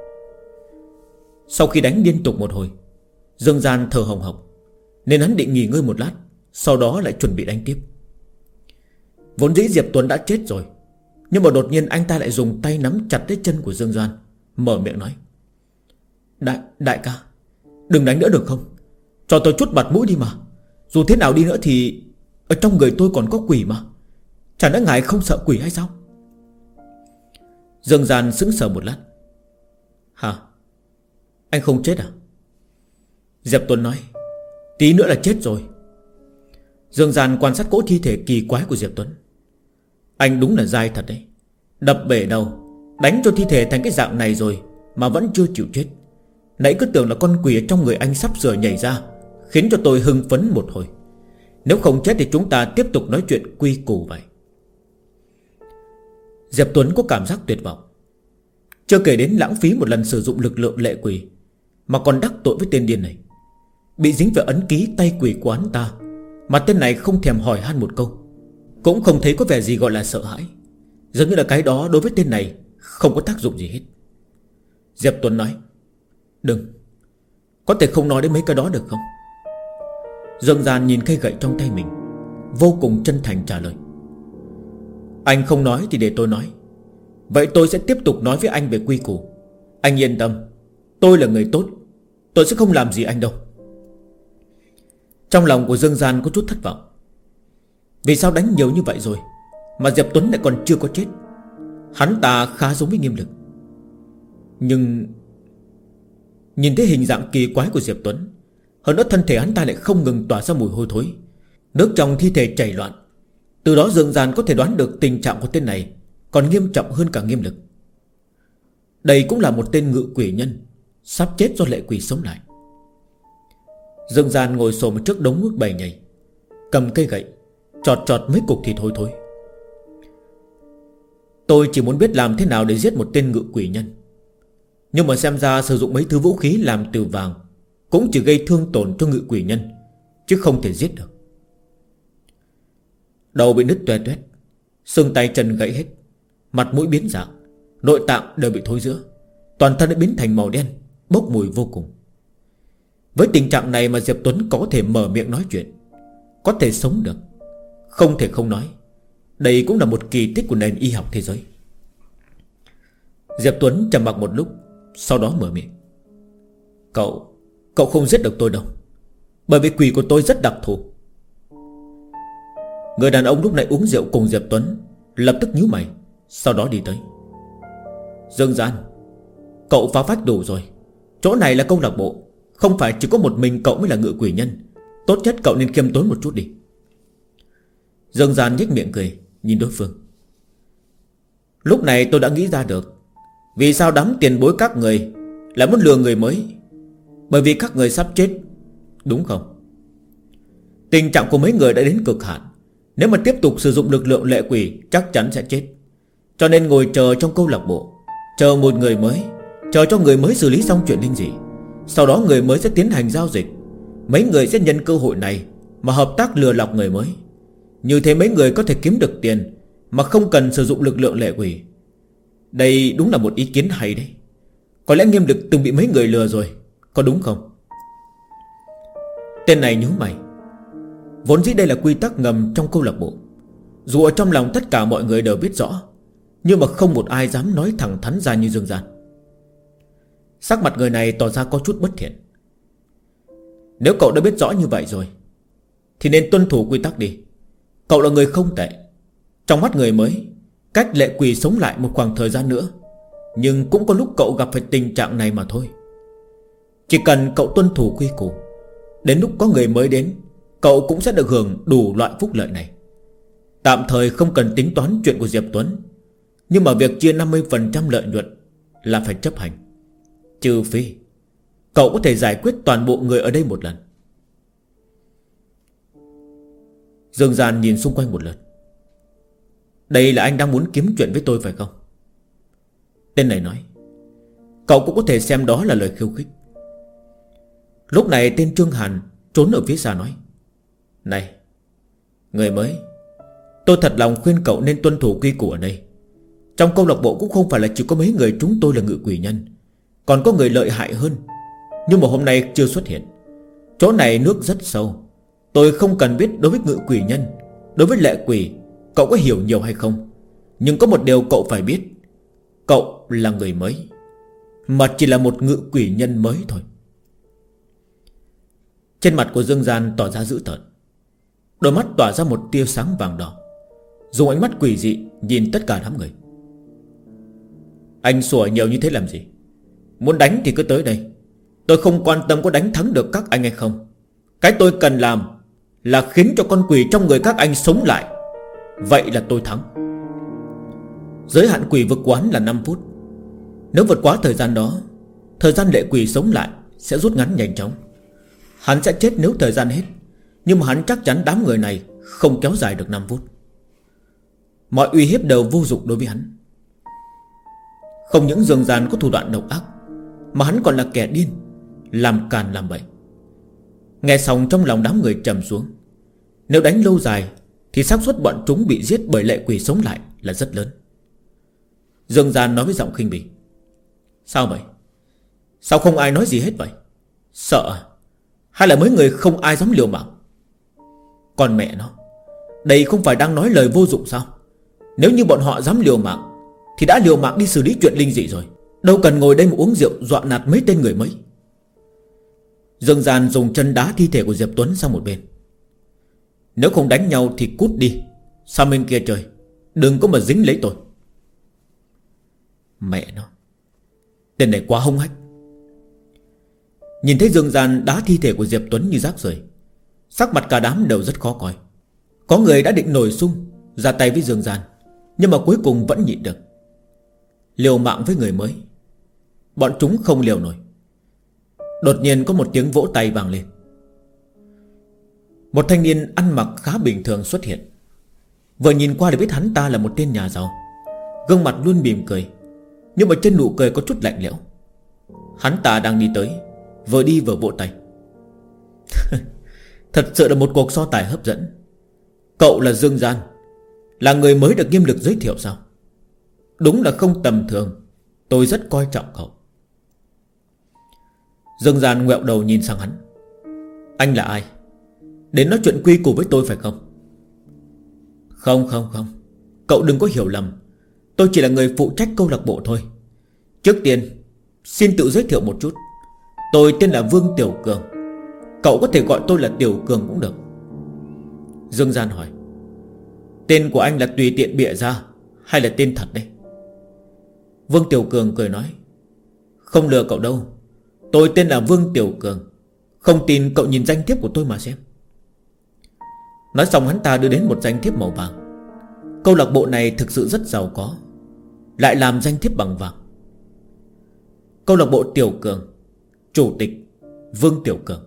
Sau khi đánh liên tục một hồi, Dương Gian thở hồng hộc, nên hắn định nghỉ ngơi một lát, sau đó lại chuẩn bị đánh tiếp. Vốn dĩ Diệp Tuấn đã chết rồi, nhưng mà đột nhiên anh ta lại dùng tay nắm chặt lấy chân của Dương Gian, mở miệng nói: Đại ca, đừng đánh nữa được không? Cho tôi chút mặt mũi đi mà. Dù thế nào đi nữa thì ở trong người tôi còn có quỷ mà. Chẳng lẽ ngài không sợ quỷ hay sao? Dương Gian sững sờ một lát. Hả? Anh không chết à? Diệp Tuấn nói: Tí nữa là chết rồi. Dương Gian quan sát cỗ thi thể kỳ quái của Diệp Tuấn. Anh đúng là dai thật đấy. Đập bể đầu, đánh cho thi thể thành cái dạng này rồi mà vẫn chưa chịu chết. Nãy cứ tưởng là con quỷ ở trong người anh sắp sửa nhảy ra, khiến cho tôi hưng phấn một hồi. Nếu không chết thì chúng ta tiếp tục nói chuyện quy củ vậy. Diệp Tuấn có cảm giác tuyệt vọng. Chưa kể đến lãng phí một lần sử dụng lực lượng lệ quỷ, mà còn đắc tội với tên điên này. Bị dính về ấn ký tay quỷ của hắn ta, mà tên này không thèm hỏi han một câu, cũng không thấy có vẻ gì gọi là sợ hãi. Dường như là cái đó đối với tên này không có tác dụng gì hết. Diệp Tuấn nói: Đừng, có thể không nói đến mấy cái đó được không? Dương Gian nhìn cây gậy trong tay mình, vô cùng chân thành trả lời: Anh không nói thì để tôi nói. Vậy tôi sẽ tiếp tục nói với anh về quy củ. Anh yên tâm, tôi là người tốt, tôi sẽ không làm gì anh đâu. Trong lòng của Dương Gian có chút thất vọng. Vì sao đánh nhiều như vậy rồi mà Diệp Tuấn lại còn chưa có chết? Hắn ta khá giống với Nghiêm Lực. Nhưng nhìn thấy hình dạng kỳ quái của Diệp Tuấn, hơn nữa thân thể hắn ta lại không ngừng tỏa ra mùi hôi thối, nước trong thi thể chảy loạn. Từ đó Dương Gian có thể đoán được tình trạng của tên này còn nghiêm trọng hơn cả Nghiêm Lực. Đây cũng là một tên ngự quỷ nhân sắp chết do lệ quỷ sống lại. Dương Gian ngồi xổm trước đống nước bầy nhầy, cầm cây gậy chọt chọt mấy cục thịt hôi thối. Tôi chỉ muốn biết làm thế nào để giết một tên ngự quỷ nhân, nhưng mà xem ra sử dụng mấy thứ vũ khí làm từ vàng cũng chỉ gây thương tổn cho ngự quỷ nhân, chứ không thể giết được. Đầu bị nứt toe toét, xương tay chân gãy hết, mặt mũi biến dạng, nội tạng đều bị thối rữa, toàn thân đã biến thành màu đen, bốc mùi vô cùng. Với tình trạng này mà Diệp Tuấn có thể mở miệng nói chuyện, có thể sống được, không thể không nói, đây cũng là một kỳ tích của nền y học thế giới. Diệp Tuấn trầm mặc một lúc, sau đó mở miệng: Cậu không giết được tôi đâu, bởi vì quỷ của tôi rất đặc thù. Người đàn ông lúc này uống rượu cùng Diệp Tuấn lập tức nhíu mày, sau đó đi tới: Dương Gian, cậu phá phách đủ rồi. Chỗ này là câu lạc bộ, không phải chỉ có một mình cậu mới là ngự quỷ nhân. Tốt nhất cậu nên khiêm tốn một chút đi. Dương Gian nhếch miệng cười, nhìn đối phương: Lúc này tôi đã nghĩ ra được vì sao đám tiền bối các người lại muốn lừa người mới. Bởi vì các người sắp chết, đúng không? Tình trạng của mấy người đã đến cực hạn, nếu mà tiếp tục sử dụng lực lượng lệ quỷ chắc chắn sẽ chết. Cho nên ngồi chờ trong câu lạc bộ, chờ một người mới, chờ cho người mới xử lý xong chuyện linh dị. Sau đó người mới sẽ tiến hành giao dịch. Mấy người sẽ nhân cơ hội này mà hợp tác lừa lọc người mới. Như thế mấy người có thể kiếm được tiền mà không cần sử dụng lực lượng lệ quỷ. Đây đúng là một ý kiến hay đấy. Có lẽ Nghiêm Lực từng bị mấy người lừa rồi, có đúng không? Tên này nhớ mày. Vốn dĩ đây là quy tắc ngầm trong câu lạc bộ, dù ở trong lòng tất cả mọi người đều biết rõ, nhưng mà không một ai dám nói thẳng thắn ra như Dương Gian. Sắc mặt người này tỏ ra có chút bất thiện. Nếu cậu đã biết rõ như vậy rồi thì nên tuân thủ quy tắc đi. Cậu là người không tệ. Trong mắt người mới, cách lệ quỷ sống lại một khoảng thời gian nữa, nhưng cũng có lúc cậu gặp phải tình trạng này mà thôi. Chỉ cần cậu tuân thủ quy củ, đến lúc có người mới đến, cậu cũng sẽ được hưởng đủ loại phúc lợi này. Tạm thời không cần tính toán chuyện của Diệp Tuấn, nhưng mà việc chia 50% lợi nhuận là phải chấp hành. Trừ phi cậu có thể giải quyết toàn bộ người ở đây một lần. Dương Gian nhìn xung quanh một lượt. Đây là anh đang muốn kiếm chuyện với tôi phải không? Tên này nói. Cậu cũng có thể xem đó là lời khiêu khích. Lúc này tên Trương Hàn trốn ở phía xa nói: Này, người mới, tôi thật lòng khuyên cậu nên tuân thủ quy củ ở đây. Trong câu lạc bộ cũng không phải là chỉ có mấy người chúng tôi là ngự quỷ nhân, còn có người lợi hại hơn, nhưng mà hôm nay chưa xuất hiện. Chỗ này nước rất sâu. Tôi không cần biết đối với ngự quỷ nhân, đối với lệ quỷ cậu có hiểu nhiều hay không, nhưng có một điều cậu phải biết: cậu là người mới, mà chỉ là một ngự quỷ nhân mới thôi. Trên mặt của Dương Gian tỏ ra dữ tợn, đôi mắt tỏa ra một tia sáng vàng đỏ, dùng ánh mắt quỷ dị nhìn tất cả đám người. Anh sủa nhiều như thế làm gì? Muốn đánh thì cứ tới đây. Tôi không quan tâm có đánh thắng được các anh hay không. Cái tôi cần làm là khiến cho con quỷ trong người các anh sống lại. Vậy là tôi thắng. Giới hạn quỷ vực quán là 5 phút. Nếu vượt quá thời gian đó, thời gian lệ quỷ sống lại sẽ rút ngắn nhanh chóng. Hắn sẽ chết nếu thời gian hết, nhưng mà hắn chắc chắn đám người này không kéo dài được 5 phút. Mọi uy hiếp đều vô dụng đối với hắn. Không những Dương Gian có thủ đoạn độc ác, mà hắn còn là kẻ điên, làm càn làm bậy. Nghe xong trong lòng đám người trầm xuống. Nếu đánh lâu dài thì xác suất bọn chúng bị giết bởi lệ quỷ sống lại là rất lớn. Dương Gian nói với giọng khinh bỉ: Sao vậy? Sao không ai nói gì hết vậy? Sợ à? Hay là mấy người không ai dám liều mạng? Còn mẹ nó, đây không phải đang nói lời vô dụng sao? Nếu như bọn họ dám liều mạng thì đã liều mạng đi xử lý chuyện linh dị rồi, đâu cần ngồi đây mà uống rượu dọa nạt mấy tên người mấy. Dương Gian dùng chân đá thi thể của Diệp Tuấn sang một bên. Nếu không đánh nhau thì cút đi, sang bên kia chơi, đừng có mà dính lấy tôi. Mẹ nó, tên này quá hung hách. Nhìn thấy Dương Gian đá thi thể của Diệp Tuấn như rác rưởi, sắc mặt cả đám đều rất khó coi. Có người đã định nổi xung ra tay với Dương Gian, nhưng mà cuối cùng vẫn nhịn được. Liều mạng với người mới, bọn chúng không liều nổi. Đột nhiên có một tiếng vỗ tay vang lên. Một thanh niên ăn mặc khá bình thường xuất hiện. Vừa nhìn qua để biết hắn ta là một tên nhà giàu, gương mặt luôn mỉm cười, nhưng mà trên nụ cười có chút lạnh lẽo. Hắn ta đang đi tới, vừa đi vừa vỗ tay. Thật sự là một cuộc so tài hấp dẫn. Cậu là Dương Gian, là người mới được Nghiêm Lực giới thiệu sao? Đúng là không tầm thường. Tôi rất coi trọng cậu. Dương Gian ngoẹo đầu nhìn sang hắn. Anh là ai? Đến nói chuyện quy củ với tôi phải không? Không, cậu đừng có hiểu lầm. Tôi chỉ là người phụ trách câu lạc bộ thôi. Trước tiên xin tự giới thiệu một chút. Tôi tên là Vương Tiểu Cường. Cậu có thể gọi tôi là Tiểu Cường cũng được. Dương Gian hỏi: Tên của anh là tùy tiện bịa ra hay là tên thật đây? Vương Tiểu Cường cười nói: Không lừa cậu đâu, tôi tên là Vương Tiểu Cường. Không tin cậu nhìn danh thiếp của tôi mà xem. Nói xong hắn ta đưa đến một danh thiếp màu vàng. Câu lạc bộ này thực sự rất giàu có, lại làm danh thiếp bằng vàng. Câu lạc bộ Tiểu Cường, chủ tịch Vương Tiểu Cường.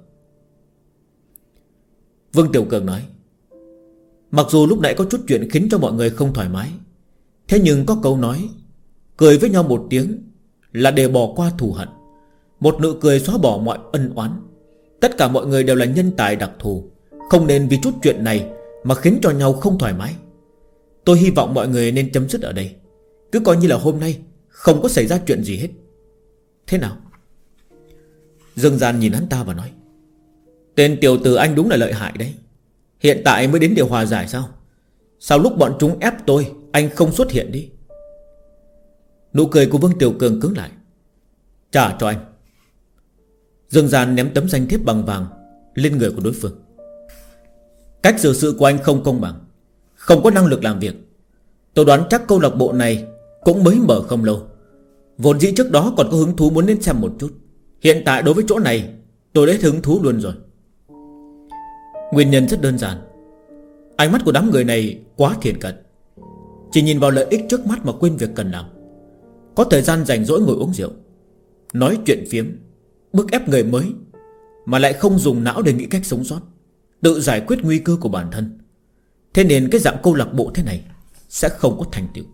Vương Tiểu Cường nói: Mặc dù lúc nãy có chút chuyện khiến cho mọi người không thoải mái, thế nhưng có câu nói cười với nhau một tiếng là để bỏ qua thù hận, một nụ cười xóa bỏ mọi ân oán. Tất cả mọi người đều là nhân tài đặc thù, không nên vì chút chuyện này mà khiến cho nhau không thoải mái. Tôi hy vọng mọi người nên chấm dứt ở đây, cứ coi như là hôm nay không có xảy ra chuyện gì hết. Thế nào? Dương Gian nhìn hắn ta và nói: Tên tiểu tử anh đúng là lợi hại đấy. Hiện tại mới đến điều hòa giải sao? Sao lúc bọn chúng ép tôi anh không xuất hiện đi? Nụ cười của Vương Tiểu Cường cứng lại. Trả cho anh. Dương Gian ném tấm danh thiếp bằng vàng lên người của đối phương. Cách xử sự của anh không công bằng, không có năng lực làm việc. Tôi đoán chắc câu lạc bộ này cũng mới mở không lâu. Vốn dĩ trước đó còn có hứng thú muốn đến xem một chút. Hiện tại đối với chỗ này tôi đã hứng thú luôn rồi. Nguyên nhân rất đơn giản. Ánh mắt của đám người này quá thiện cận, chỉ nhìn vào lợi ích trước mắt mà quên việc cần làm. Có thời gian rảnh rỗi ngồi uống rượu, nói chuyện phiếm, bức ép người mới, mà lại không dùng não để nghĩ cách sống sót, tự giải quyết nguy cơ của bản thân. Thế nên cái dạng câu lạc bộ thế này sẽ không có thành tựu.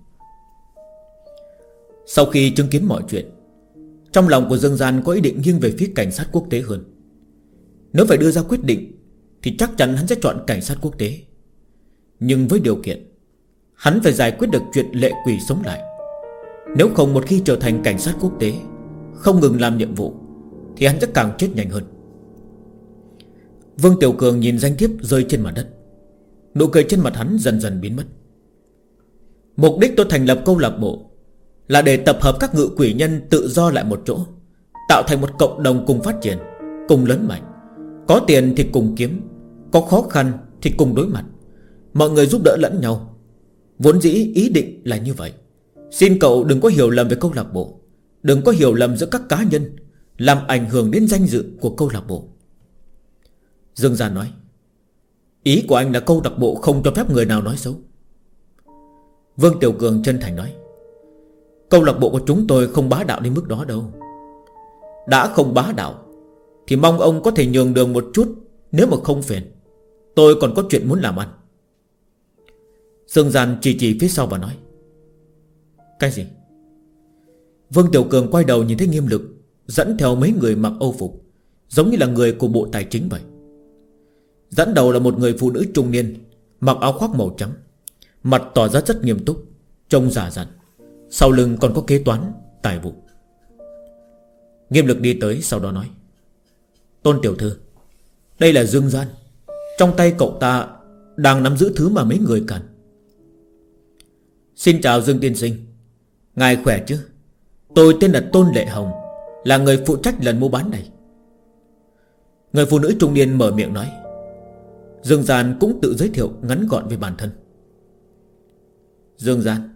Sau khi chứng kiến mọi chuyện, trong lòng của Dương Gian có ý định nghiêng về phía cảnh sát quốc tế hơn. Nếu phải đưa ra quyết định thì chắc chắn hắn sẽ chọn cảnh sát quốc tế, nhưng với điều kiện hắn phải giải quyết được chuyện lệ quỷ sống lại. Nếu không, một khi trở thành cảnh sát quốc tế, không ngừng làm nhiệm vụ, thì hắn sẽ càng chết nhanh hơn. Vương Tiểu Cường nhìn danh thiếp rơi trên mặt đất, nụ cười trên mặt hắn dần dần biến mất. Mục đích tôi thành lập câu lạc bộ là để tập hợp các ngự quỷ nhân tự do lại một chỗ, tạo thành một cộng đồng cùng phát triển, cùng lớn mạnh. Có tiền thì cùng kiếm, có khó khăn thì cùng đối mặt, mọi người giúp đỡ lẫn nhau. Vốn dĩ ý định là như vậy. Xin cậu đừng có hiểu lầm về câu lạc bộ, đừng có hiểu lầm giữa các cá nhân, làm ảnh hưởng đến danh dự của câu lạc bộ. Dương Gian nói: Ý của anh là câu lạc bộ không cho phép người nào nói xấu. Vương Tiểu Cường chân thành nói: Câu lạc bộ của chúng tôi không bá đạo đến mức đó đâu. Đã không bá đạo thì mong ông có thể nhường đường một chút. Nếu mà không phiền, tôi còn có chuyện muốn làm ăn. Dương Gian chỉ phía sau và nói: Cái gì? Vương Tiểu Cường quay đầu nhìn thấy Nghiêm Lực dẫn theo mấy người mặc âu phục, giống như là người của Bộ Tài chính vậy. Dẫn đầu là một người phụ nữ trung niên, mặc áo khoác màu trắng, mặt tỏ ra rất nghiêm túc, trông già dặn. Sau lưng còn có kế toán, tài vụ. Nghiêm Lực đi tới, sau đó nói: Tôn tiểu thư, đây là Dương Gian. Trong tay cậu ta đang nắm giữ thứ mà mấy người cần. Xin chào Dương tiên sinh, ngài khỏe chứ? Tôi tên là Tôn Lệ Hồng, là người phụ trách lần mua bán này. Người phụ nữ trung niên mở miệng nói. Dương Gian cũng tự giới thiệu ngắn gọn về bản thân. Dương Gian.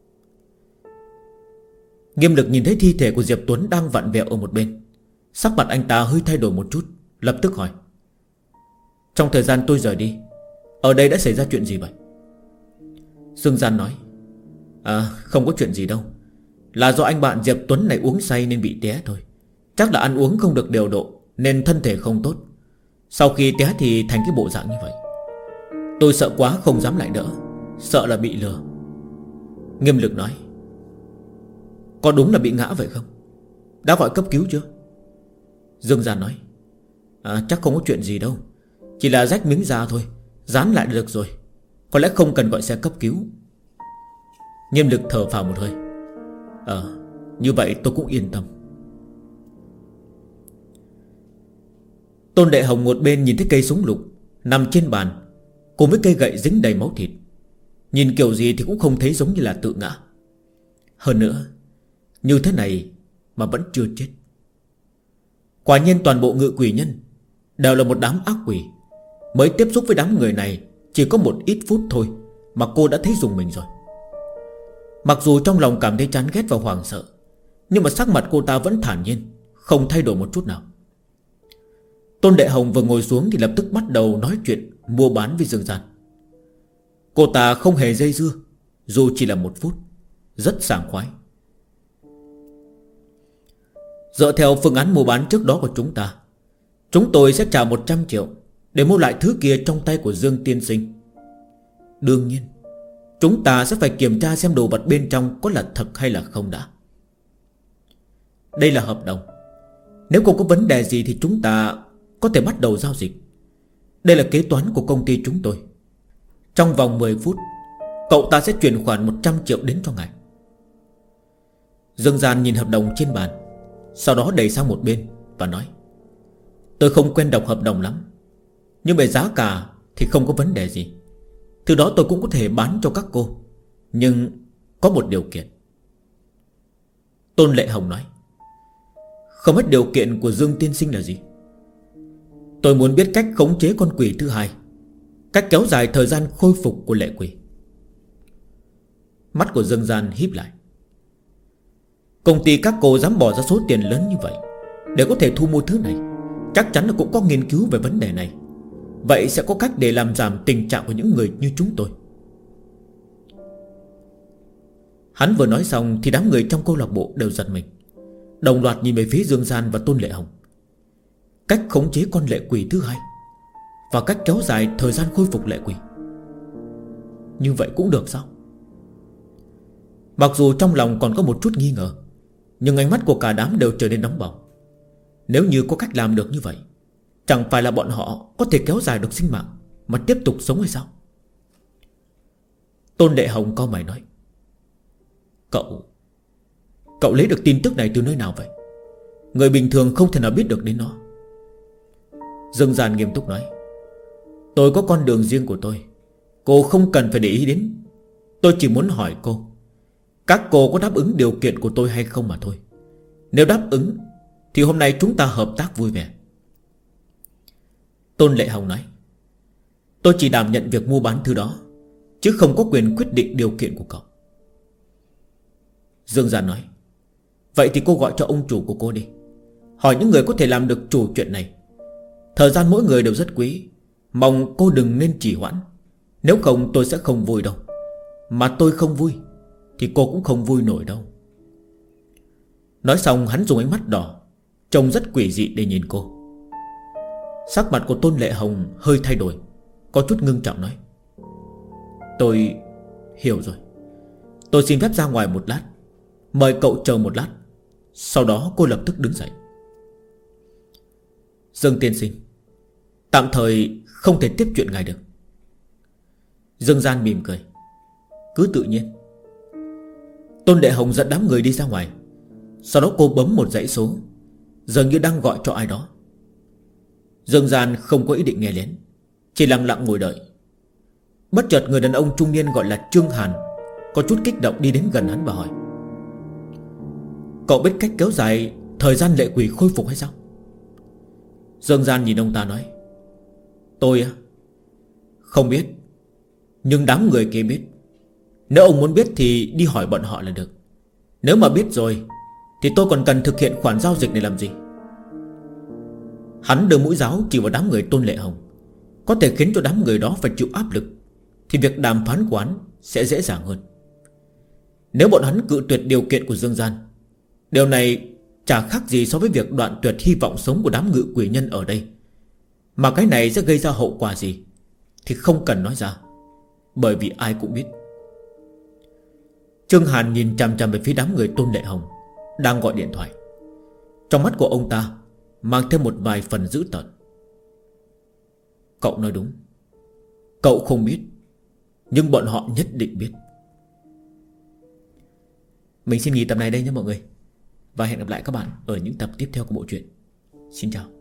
Nghiêm Lực nhìn thấy thi thể của Diệp Tuấn đang vặn vẹo ở một bên. Sắc mặt anh ta hơi thay đổi một chút, lập tức hỏi: Trong thời gian tôi rời đi, ở đây đã xảy ra chuyện gì vậy? Dương Gian nói: Không có chuyện gì đâu. Là do anh bạn Diệp Tuấn này uống say nên bị té thôi. Chắc là ăn uống không được điều độ nên thân thể không tốt. Sau khi té thì thành cái bộ dạng như vậy. Tôi sợ quá không dám lại đỡ, sợ là bị lừa. Nghiêm Lực nói: Có đúng là bị ngã vậy không? Đã gọi cấp cứu chưa? Dương Gian nói: Chắc không có chuyện gì đâu, chỉ là rách miếng da thôi, dán lại được rồi. Có lẽ không cần gọi xe cấp cứu. Nghiêm Lực thở phào một hơi. Như vậy tôi cũng yên tâm. Tôn Đệ Hồng một bên nhìn thấy cây súng lục nằm trên bàn cùng với cây gậy dính đầy máu thịt. Nhìn kiểu gì thì cũng không thấy giống như là tự ngã. Hơn nữa, như thế này mà vẫn chưa chết. Quả nhiên toàn bộ ngự quỷ nhân đều là một đám ác quỷ. Mới tiếp xúc với đám người này chỉ có một ít phút thôi mà cô đã thấy rùng mình rồi. Mặc dù trong lòng cảm thấy chán ghét và hoảng sợ, nhưng mà sắc mặt cô ta vẫn thản nhiên, không thay đổi một chút nào. Tôn Đệ Hồng vừa ngồi xuống thì lập tức bắt đầu nói chuyện mua bán với Dương Gian. Cô ta không hề dây dưa, dù chỉ là một phút, rất sảng khoái. Dựa theo phương án mua bán trước đó của chúng tôi sẽ trả 100 triệu để mua lại thứ kia trong tay của Dương tiên sinh. Đương nhiên chúng ta sẽ phải kiểm tra xem đồ vật bên trong có là thật hay là không đã. Đây là hợp đồng. Nếu không có vấn đề gì thì chúng ta có thể bắt đầu giao dịch. Đây là kế toán của công ty chúng tôi. Trong vòng 10 phút cậu ta sẽ chuyển khoản 100 triệu đến cho ngài. Dương Gian nhìn hợp đồng trên bàn, sau đó đẩy sang một bên và nói: Tôi không quen đọc hợp đồng lắm, nhưng về giá cả thì không có vấn đề gì. Thứ đó tôi cũng có thể bán cho các cô, nhưng có một điều kiện. Tôn Lệ Hồng nói: Không biết điều kiện của Dương tiên sinh là gì? Tôi muốn biết cách khống chế con quỷ thứ hai, cách kéo dài thời gian khôi phục của lệ quỷ. Mắt của Dương Gian híp lại. Công ty các cô dám bỏ ra số tiền lớn như vậy để có thể thu mua thứ này, chắc chắn là cũng có nghiên cứu về vấn đề này. Vậy sẽ có cách để làm giảm tình trạng của những người như chúng tôi. Hắn vừa nói xong thì đám người trong câu lạc bộ đều giật mình, đồng loạt nhìn về phía Dương Gian và Tôn Lệ Hồng. Cách khống chế con lệ quỷ thứ hai và cách kéo dài thời gian khôi phục lệ quỷ, như vậy cũng được sao? Mặc dù trong lòng còn có một chút nghi ngờ, nhưng ánh mắt của cả đám đều trở nên nóng bỏng. Nếu như có cách làm được như vậy, chẳng phải là bọn họ có thể kéo dài được sinh mạng mà tiếp tục sống hay sao? Tôn Lệ Hồng cau mày nói: Cậu lấy được tin tức này từ nơi nào vậy? Người bình thường không thể nào biết được đến nó. Dương Gian nghiêm túc nói: Tôi có con đường riêng của tôi, cô không cần phải để ý đến. Tôi chỉ muốn hỏi cô, các cô có đáp ứng điều kiện của tôi hay không mà thôi. Nếu đáp ứng thì hôm nay chúng ta hợp tác vui vẻ. Tôn Lệ Hồng nói: Tôi chỉ đảm nhận việc mua bán thứ đó, chứ không có quyền quyết định điều kiện của cậu. Dương Gian nói: Vậy thì cô gọi cho ông chủ của cô đi. hỏi những người có thể làm được chủ chuyện này. Thời gian mỗi người đều rất quý, mong cô đừng nên trì hoãn. Nếu không tôi sẽ không vui đâu. Mà tôi không vui thì cô cũng không vui nổi đâu. Nói xong hắn dùng ánh mắt đỏ, trông rất quỷ dị để nhìn cô. Sắc mặt của Tôn Lệ Hồng hơi thay đổi, có chút ngưng trọng nói: Tôi hiểu rồi. Tôi xin phép ra ngoài một lát, mời cậu chờ một lát. Sau đó cô lập tức đứng dậy. Dương tiên sinh, tạm thời không thể tiếp chuyện ngài được. Dương Gian mỉm cười: Cứ tự nhiên. Tôn Lệ Hồng dẫn đám người đi ra ngoài. Sau đó cô bấm một dãy số, dường như đang gọi cho ai đó. Dương Gian không có ý định nghe lén, chỉ lặng lặng ngồi đợi. Bất chợt người đàn ông trung niên gọi là Trương Hàn có chút kích động đi đến gần hắn và hỏi: Cậu biết cách kéo dài thời gian lệ quỷ khôi phục hay sao? Dương Gian nhìn ông ta nói: Tôi á, không biết. Nhưng đám người kia biết. Nếu ông muốn biết thì đi hỏi bọn họ là được. Nếu mà biết rồi thì tôi còn cần thực hiện khoản giao dịch này làm gì? Hắn đưa mũi giáo chỉ vào đám người Tôn Lệ Hồng. Có thể khiến cho đám người đó phải chịu áp lực, thì việc đàm phán của hắn sẽ dễ dàng hơn. Nếu bọn hắn cự tuyệt điều kiện của Dương Gian, điều này chả khác gì so với việc đoạn tuyệt hy vọng sống của đám ngự quỷ nhân ở đây. Mà cái này sẽ gây ra hậu quả gì thì không cần nói ra, bởi vì ai cũng biết. Trương Hàn nhìn chằm chằm về phía đám người Tôn Lệ Hồng đang gọi điện thoại. Trong mắt của ông ta mang thêm một vài phần dữ tợn. Cậu nói đúng. Cậu không biết, nhưng bọn họ nhất định biết. Mình xin nghỉ tập này đây nhé mọi người, và hẹn gặp lại các bạn ở những tập tiếp theo của bộ truyện. Xin chào.